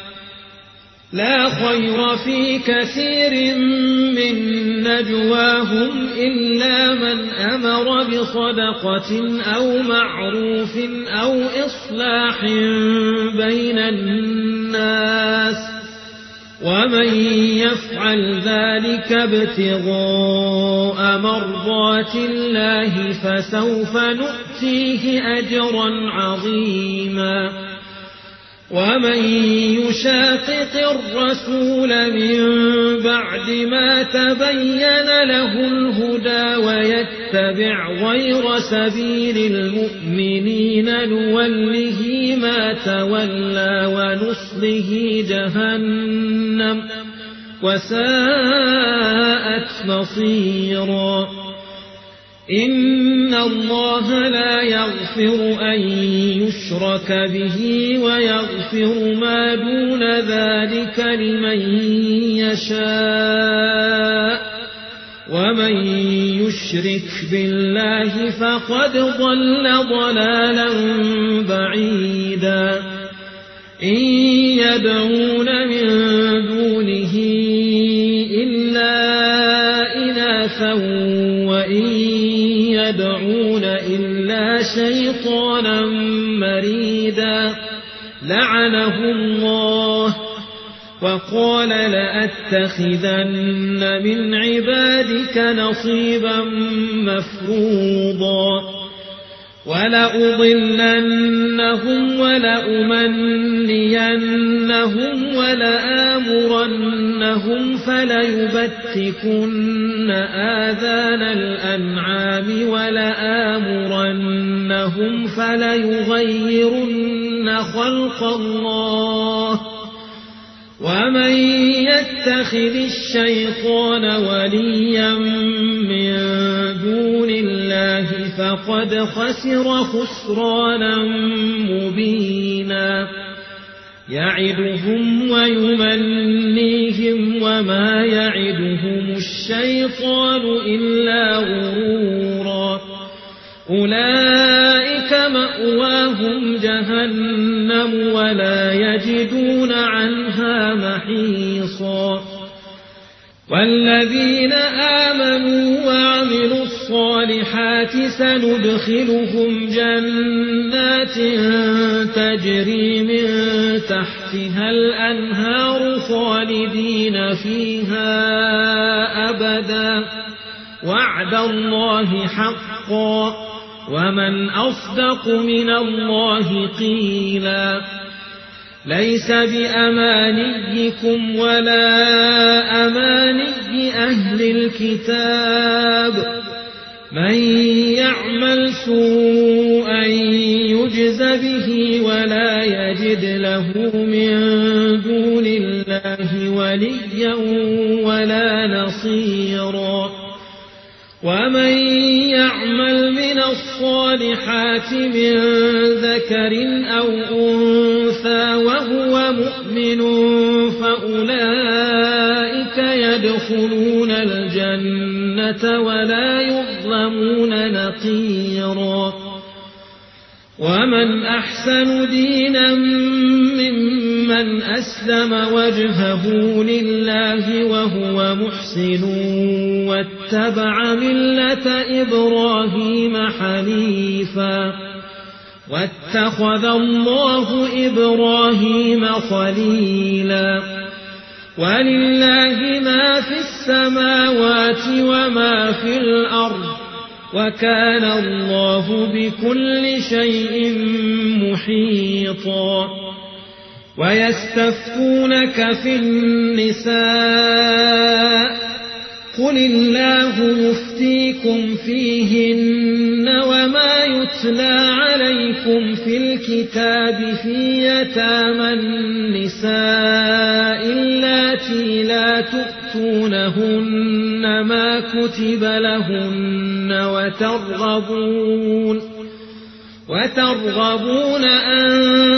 لا خير في كثير من نجواهم إلا من أمر بصدقة أو معروف أو إصلاح بين الناس ومن يفعل ذلك ابتغاء مرضات الله فسوف نؤتيه أجرا عظيما ومن يشاقق الرسول من بعد ما تبين له الهدى ويتبع غير سبيل المؤمنين نوله ما تولى ونصله جهنم وساءت مصيرا إن الله لا يغفر أن يشرك به ويغفر ما دون ذلك لمن يشاء ومن يشرك بالله فقد ضل ضلالا بعيدا إن يدعون من دونه إلا إناثا وإن يدعون إلا شيطانا مريدا لعنه الله وقال لأتخذن من عبادك نصيبا مفروضا ولأضلنهم ولأمنينهم ولآمرنهم فليبتكن آذان الأنعام ولآمرنهم فليغيرن خلق الله ومن يتخذ الشيطان وليا من دون الله فقد خسر خسرانا مبينا يعدهم ويمنيهم وما يعدهم الشيطان إلا غرورا أولئك مأواهم جهنم ولا يجدون عنها محيصا والذين آمنوا وعملوا الصالحات سندخلهم جنات تجري من تحتها الأنهار خالدين فيها أبدا وعد الله حقا ومن أصدق من الله قيلا ليس بأمانيكم ولا أماني أهل الكتاب من يعمل سوءا يجز به ولا يجد له من دون الله وليا ولا نصيرا ومن يعمل من الصالحات من ذكر أو أنثى وهو مؤمن فأولئك يدخلون الجنة ولا يظلمون نقيرا ومن أحسن دينا ممن أسلم وجهه لله وهو محسن واتبع ملة إبراهيم حنيفا واتخذ الله إبراهيم خليلا ولله ما في السماوات وما في الأرض وكان الله بكل شيء محيطا ويستفتونك في النساء قل الله يفتيكم فيهن وما يتلى عليكم في الكتاب في يتامى النساء اللاتي لا تؤتونهن ما كتب لهن وترغبون وترغبون أن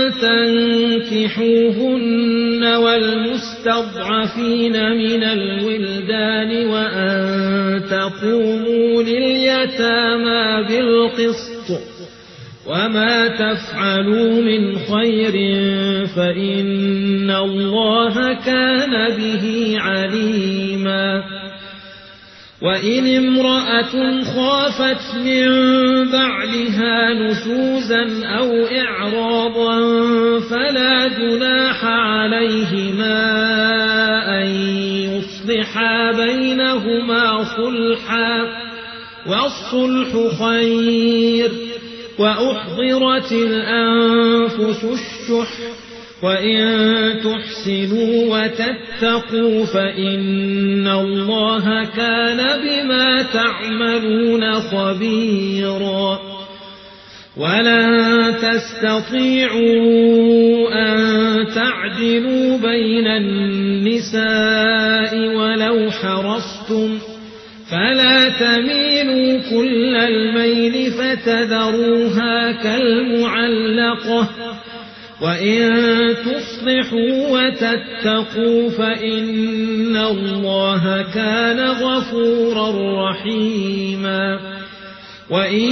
تنكحوهن والمستضعفين من الولدان وأن تقوموا لليتامى بالقسط وما تفعلوا من خير فإن الله كان به عليما وإن امرأة خافت من بعلها نشوزا أو إعراضا فلا جناح عليهما أن يصلحا بينهما صلحا والصلح خير وأحضرت الأنفس الشح وإن تحسنوا وتتقوا فإن الله كان بما تعملون خبيرا ولن تستطيعوا أن تعدلوا بين النساء ولو حرصتم فلا تميلوا كل الميل فتذروها كالمعلقة وإن تصلحوا وتتقوا فإن الله كان غفورا رحيما وإن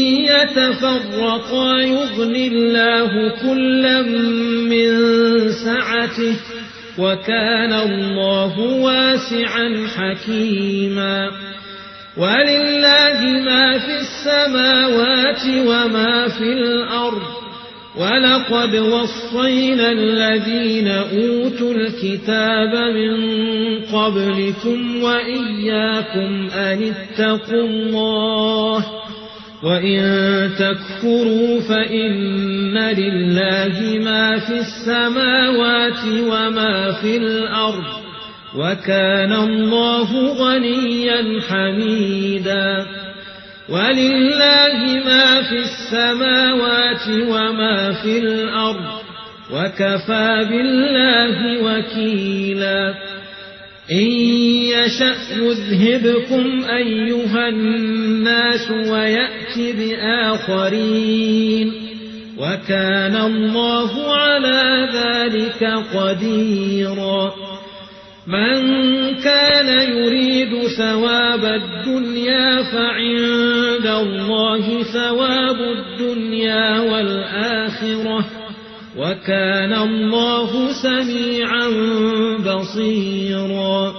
يتفرقا يغن الله كلا من سعته وكان الله واسعا حكيما ولله ما في السماوات وما في الأرض ولقد وصينا الذين أوتوا الكتاب من قبلكم وإياكم أن اتقوا الله وإن تكفروا فإن لله ما في السماوات وما في الأرض وكان الله غنيا حميدا ولله ما في السماوات وما في الأرض وكفى بالله وكيلا إن يشأ يذهبكم أيها الناس ويأت بآخرين وكان الله على ذلك قديرا من كان يريد ثواب الدنيا فعند الله ثواب الدنيا والآخرة وكان الله سميعا بصيرا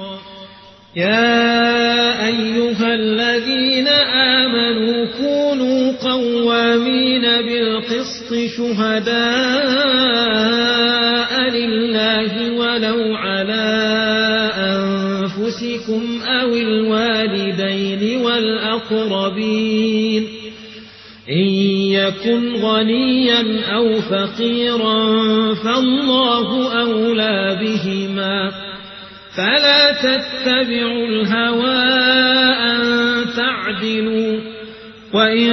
يا أيها الذين آمنوا كونوا قوامين بالقسط شهداء لله ولو على أنفسكم أو الوالدين والأقربين إن يكن غنيا أو فقيرا فالله أولى بهما فلا تتبعوا الهوى أن تعدلوا وإن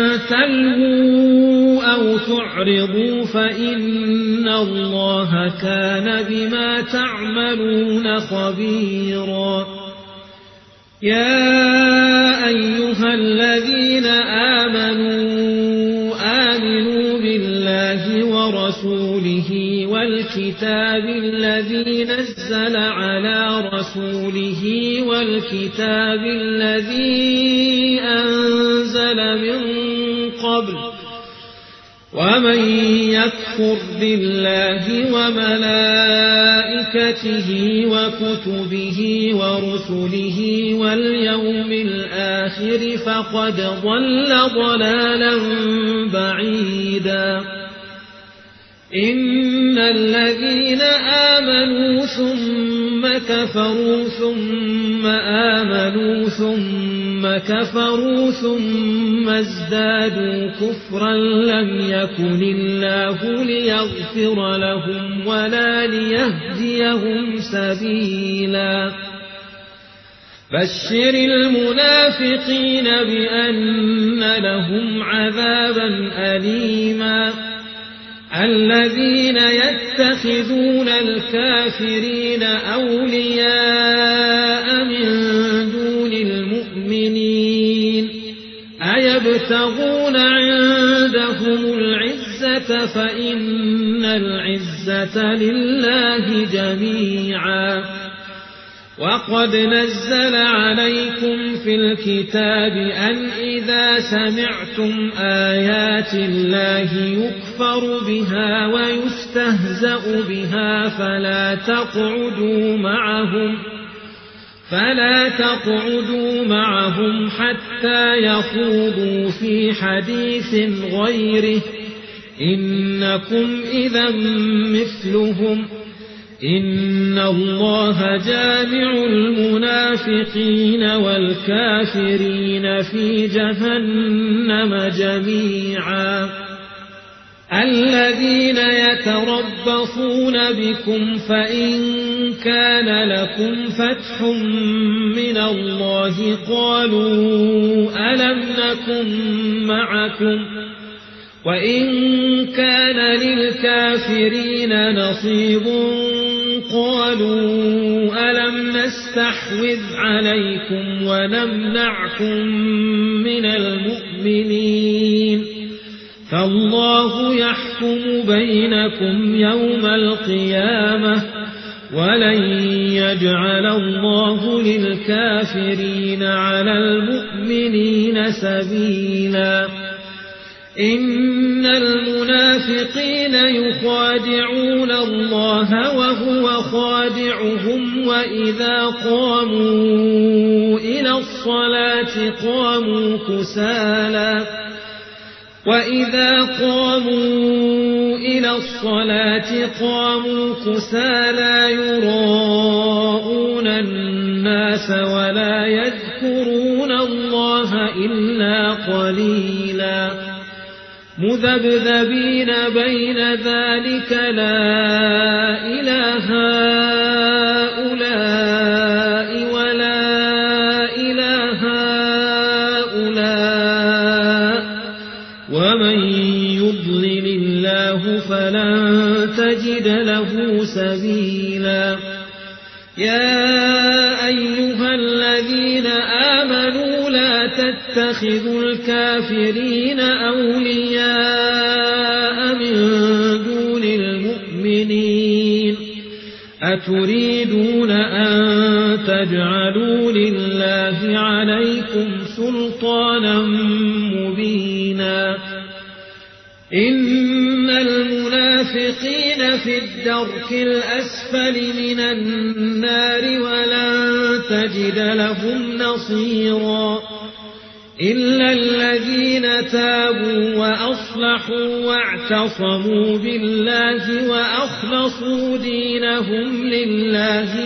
تلووا أو تعرضوا فإن الله كان بما تعملون خبيرا يا أيها الذين آمنوا آمنوا بالله ورسوله والكتاب الذي نزل على رسوله والكتاب الذي أنزل من قبل ومن يكفر بالله وملائكته وكتبه ورسله واليوم الآخر فقد ضل ضلالا بعيدا إن الذين آمنوا ثم كفروا ثم آمنوا ثم كفروا ثم ازدادوا كفرا لم يكن الله ليغفر لهم ولا ليهديهم سبيلا بشر المنافقين بأن لهم عذابا أليما الذين يتخذون الكافرين أولياء من دون المؤمنين ويبتغون عندهم العزة فإن العزة لله جميعا. وقد نزل عليكم في الكتاب أن إذا سمعتم آيات الله يكفر بها ويستهزأ بها فلا تقعدوا معهم فلا تقعدوا معهم حتى يخوضوا في حديث غيره إنكم إذا مثلهم إن الله جامع المنافقين والكافرين في جهنم جميعا. الذين يتربصون بكم فإن كان لكم فتح من الله قالوا ألم نكن معكم وإن كان للكافرين نصيب قالوا ألم نستحوذ عليكم ونمنعكم من المؤمنين فالله يحكم بينكم يوم القيامة ولن يجعل الله للكافرين على المؤمنين سبيلا. إن المنافقين يخادعون الله وهو خادعهم وإذا قاموا إلى الصلاة قاموا كسالى وإذا قاموا إلى الصلاة قاموا كسالى يراءون الناس ولا يذكرون الله إلا قليلا مذبذبين بين ذلك لا إله هؤلاء ولا إله هؤلاء ومن يضلل الله فلن تجد له سبيلا. يا أيها الذين آمنوا لا تتخذوا الكافرين أولياء من دون المؤمنين أتريدون أن تجعلوا لله عليكم سلطانا مبينا. إن المنافقين في الدرك الأسفل من النار ولن تجد لهم نصيرا إلا الذين تابوا وأصلحوا واعتصموا بالله وأخلصوا دينهم لله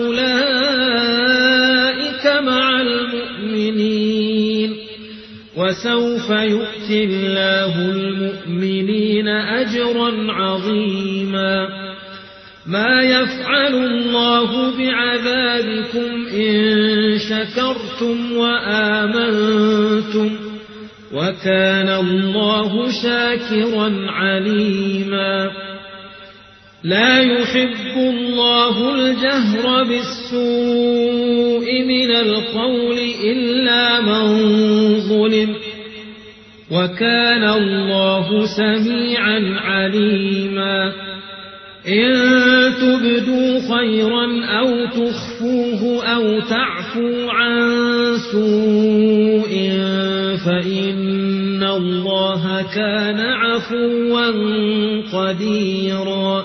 فأولئك مع المؤمنين وسوف يؤتي الله المؤمنين أجرا عظيما. ما يفعل الله بعذابكم إن شكرتم وآمنتم وكان الله شاكرا عليما. لا يحب الله الجهر بالسوء من القول إلا من ظلم وكان الله سميعا عليما. إن تبدوا خيرا أو تخفوه أو تعفوا عن سوء فإن الله كان عفوا قديرا.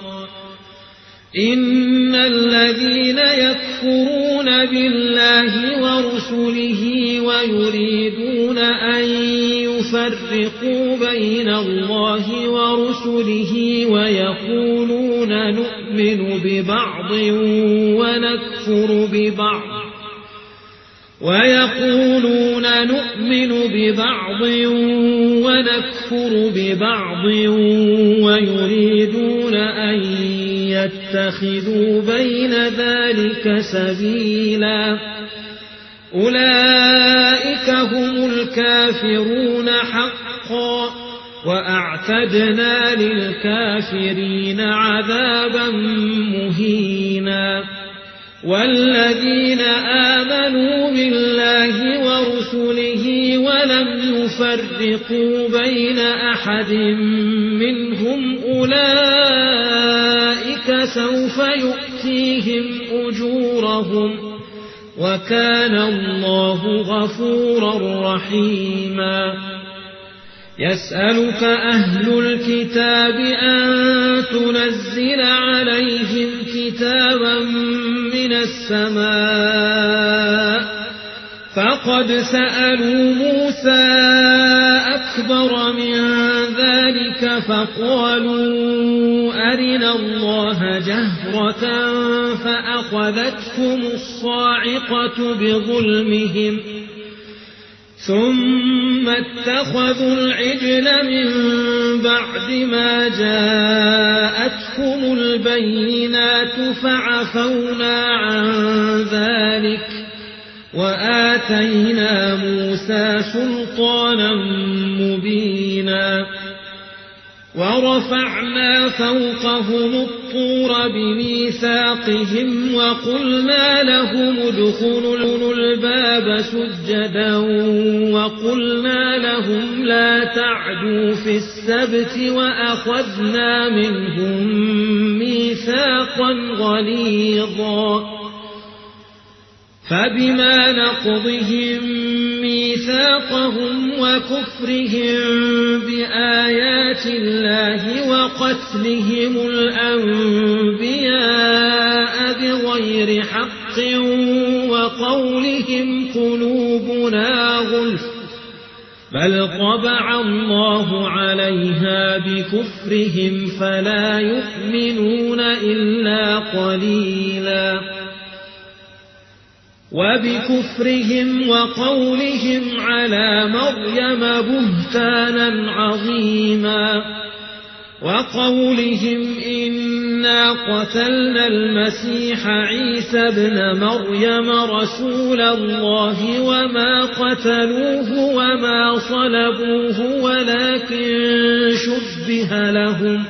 إن الذين يكفرون بالله ورسله ويريدون أن يفرقوا بين الله ورسله ويقولون نؤمن ببعض ونكفر ببعض ويقولون نؤمن ببعض ونكفر ببعض ويريدون أن يتخذوا بين ذلك سبيلا أولئك هم الكافرون حقا وأعتدنا للكافرين عذابا مهينا. والذين آمنوا بالله ورسله ولم يفرقوا بين أحد منهم أولئك سوف يؤتيهم أجورهم وكان الله غفورا رحيما يسألك أهل الكتاب أن تنزل عليهم كتابا من السماء فقد سألوا موسى أكبر من ذلك فقالوا أرنا الله جهرة فأخذتهم الصاعقة بظلمهم ثم اتخذوا العجل من بعد ما جاءتهم البينات فعفونا عن ذلك وآتينا موسى سلطانا مبينا ورفعنا فوقهم الطور بميثاقهم وقلنا لهم ادخلوا الباب سجدا وقلنا لهم لا تعدوا في السبت وأخذنا منهم ميثاقا غليظا فبما نقضهم ميثاقهم وكفرهم بآيات الله وقتلهم الأنبياء بغير حق وقولهم قلوبنا غلف بل طبع الله عليها بكفرهم فلا يؤمنون إلا قليلا وبكفرهم وقولهم على مريم بهتانا عظيما وقولهم إنا قتلنا المسيح عيسى ابن مريم رسول الله وما قتلوه وما صلبوه ولكن شبه لهم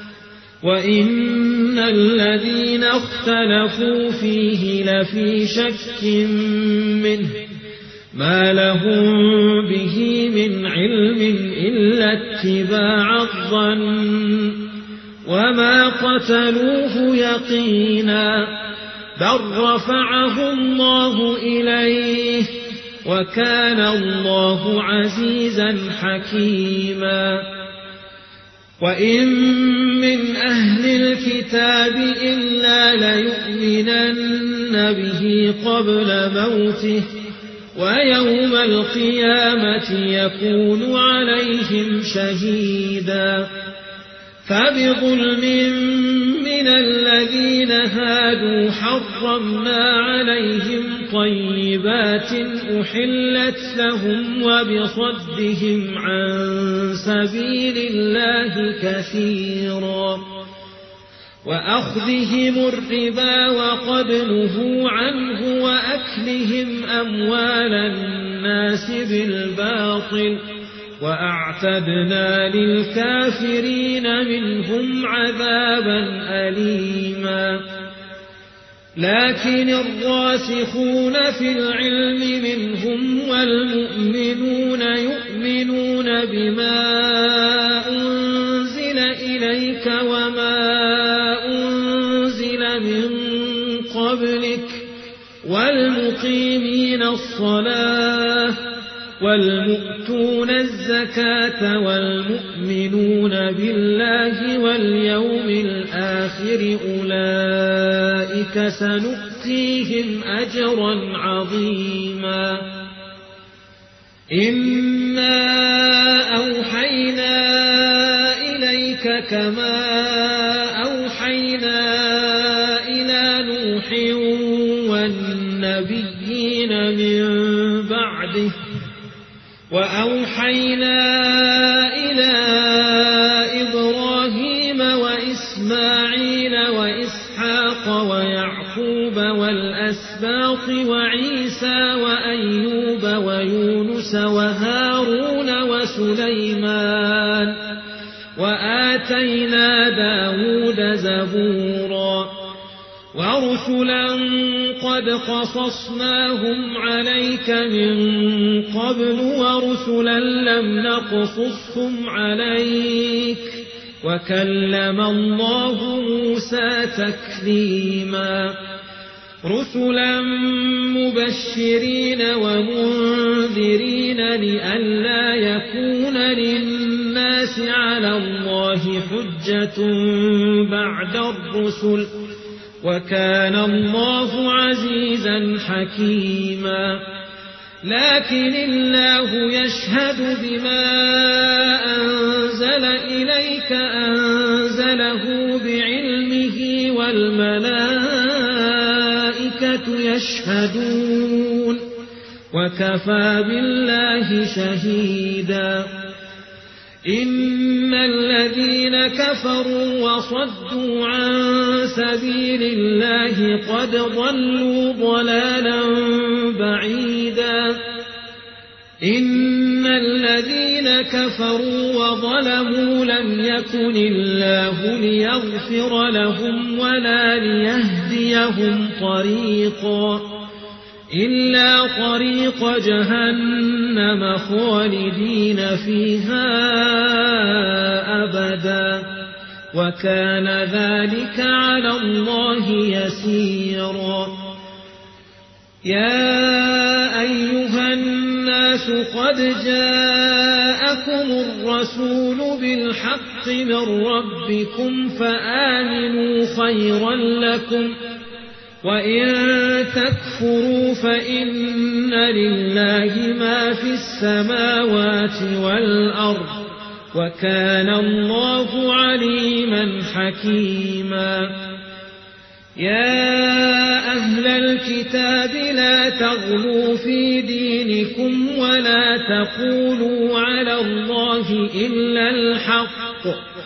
وإن الذين اختلفوا فيه لفي شك منه ما لهم به من علم إلا اتباع الظن وما قتلوه يقينا بل رفعه الله إليه وكان الله عزيزا حكيما وإن من أهل الكتاب إلا ليؤمنن به قبل موته ويوم القيامة يكون عليهم شهيدا فبظلم من الذين هادوا حرمنا عليهم طيبات أحلت لهم وبصدهم عن سبيل الله كثيرا وأخذهم الربا وقد نهوا عنه وأكلهم أموال الناس بالباطل وأعتدنا للكافرين منهم عذابا أليما لكن الراسخون في العلم منهم والمؤمنون يؤمنون بما أنزل إليك وما أنزل من قبلك والمقيمين الصلاة والمؤتون الزكاة والمؤمنون بالله واليوم الآخر أولئك سنؤتيهم أجرا عظيما إنا أوحينا إليك كما أوحينا إلى نوح والنبيين من بعده وأوحينا إلى إبراهيم وإسماعيل وإسحاق ويعقوب والأسباط وعيسى وأيوب ويونس وهارون وسليمان وآتينا داود زبورا ورسلا قد قصصناهم عليك من قبل ورسلا لم نقصصهم عليك وكلم الله موسى تكليما رسلا مبشرين ومنذرين لئلا يكون للناس على الله حجة بعد الرسل وكان الله عزيزا حكيما لكن الله يشهد بما أنزل إليك أنزله بعلمه والملائكة يشهدون وكفى بالله شهيدا إن الذين كفروا وصدوا عن سبيل الله قد ضلوا ضلالا بعيدا إن الذين كفروا وظلموا لم يكن الله ليغفر لهم ولا ليهديهم طريقا إلا طريق جهنم خالدين فيها أبدا وكان ذلك على الله يسيرا يا أيها الناس قد جاءكم الرسول بالحق من ربكم فآمنوا خيرا لكم وإن تكفروا فإن لله ما في السماوات والأرض وكان الله عليما حكيما يا أهل الكتاب لا تغلوا في دينكم ولا تقولوا على الله إلا الحق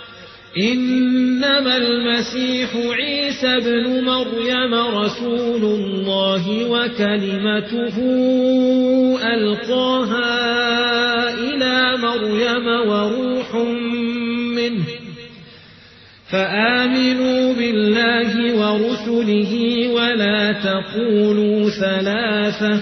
إنما المسيح عيسى ابن مريم رسول الله وكلمته ألقاها إلى مريم وروح منه فآمنوا بالله ورسله ولا تقولوا ثلاثة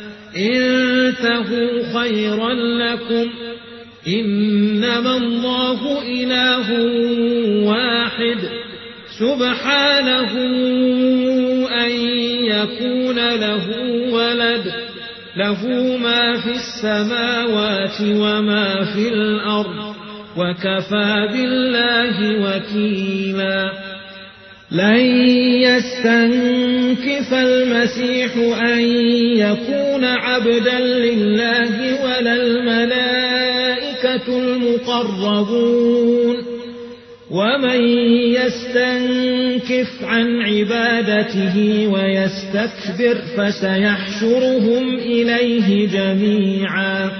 انتهوا خيرا لكم إنما الله إله واحد سبحانه أن يكون له ولد له ما في السماوات وما في الأرض وكفى بالله وكيلا لن يستنكف المسيح أن يكون عبدا لله ولا الملائكة المقربون ومن يستنكف عن عبادته ويستكبر فسيحشرهم إليه جميعا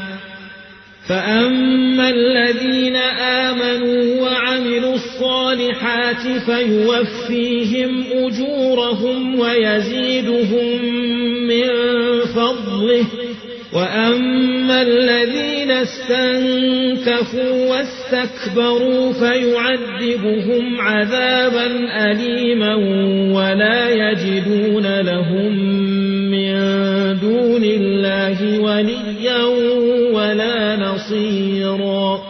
فأما الذين آمنوا وعملوا الصالحات فيوفيهم أجورهم ويزيدهم من فضله وأما الذين استنكفوا واستكبروا فيعذبهم عذابا أليما ولا يجدون لهم من دون الله وليا ولا نصيرا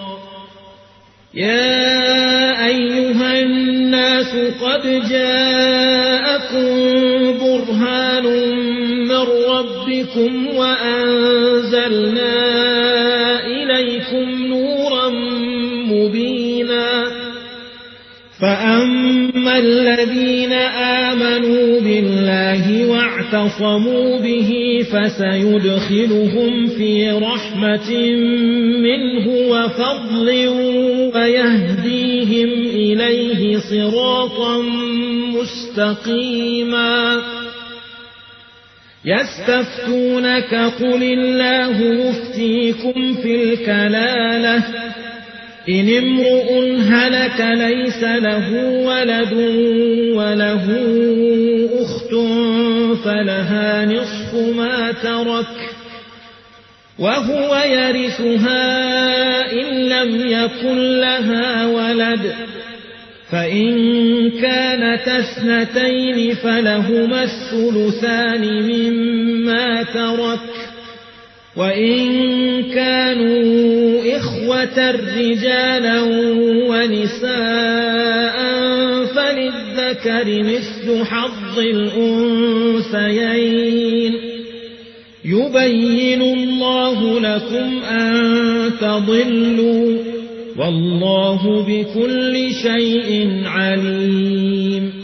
يا أيها الناس قد جاءكم برهان من ربكم وأنزلنا إليكم نورا مبينا فأما الذين آمنوا بالله واعتصموا به فسيدخلهم في رحمة منه وفضل ويهديهم إليه صراطا مستقيما يستفتونك قل الله يفتيكم في الكلالة إن امرؤ هلك ليس له ولد وله أخت فلها نصف ما ترك وهو يرثها إن لم يكن لها ولد فإن كانت اثنتين فلهما الثلثان مما ترك وإن كانوا إخوة رجالا ونساء فللذكر مثل حظ الأنثيين يبين الله لكم أن تضلوا والله بكل شيء عليم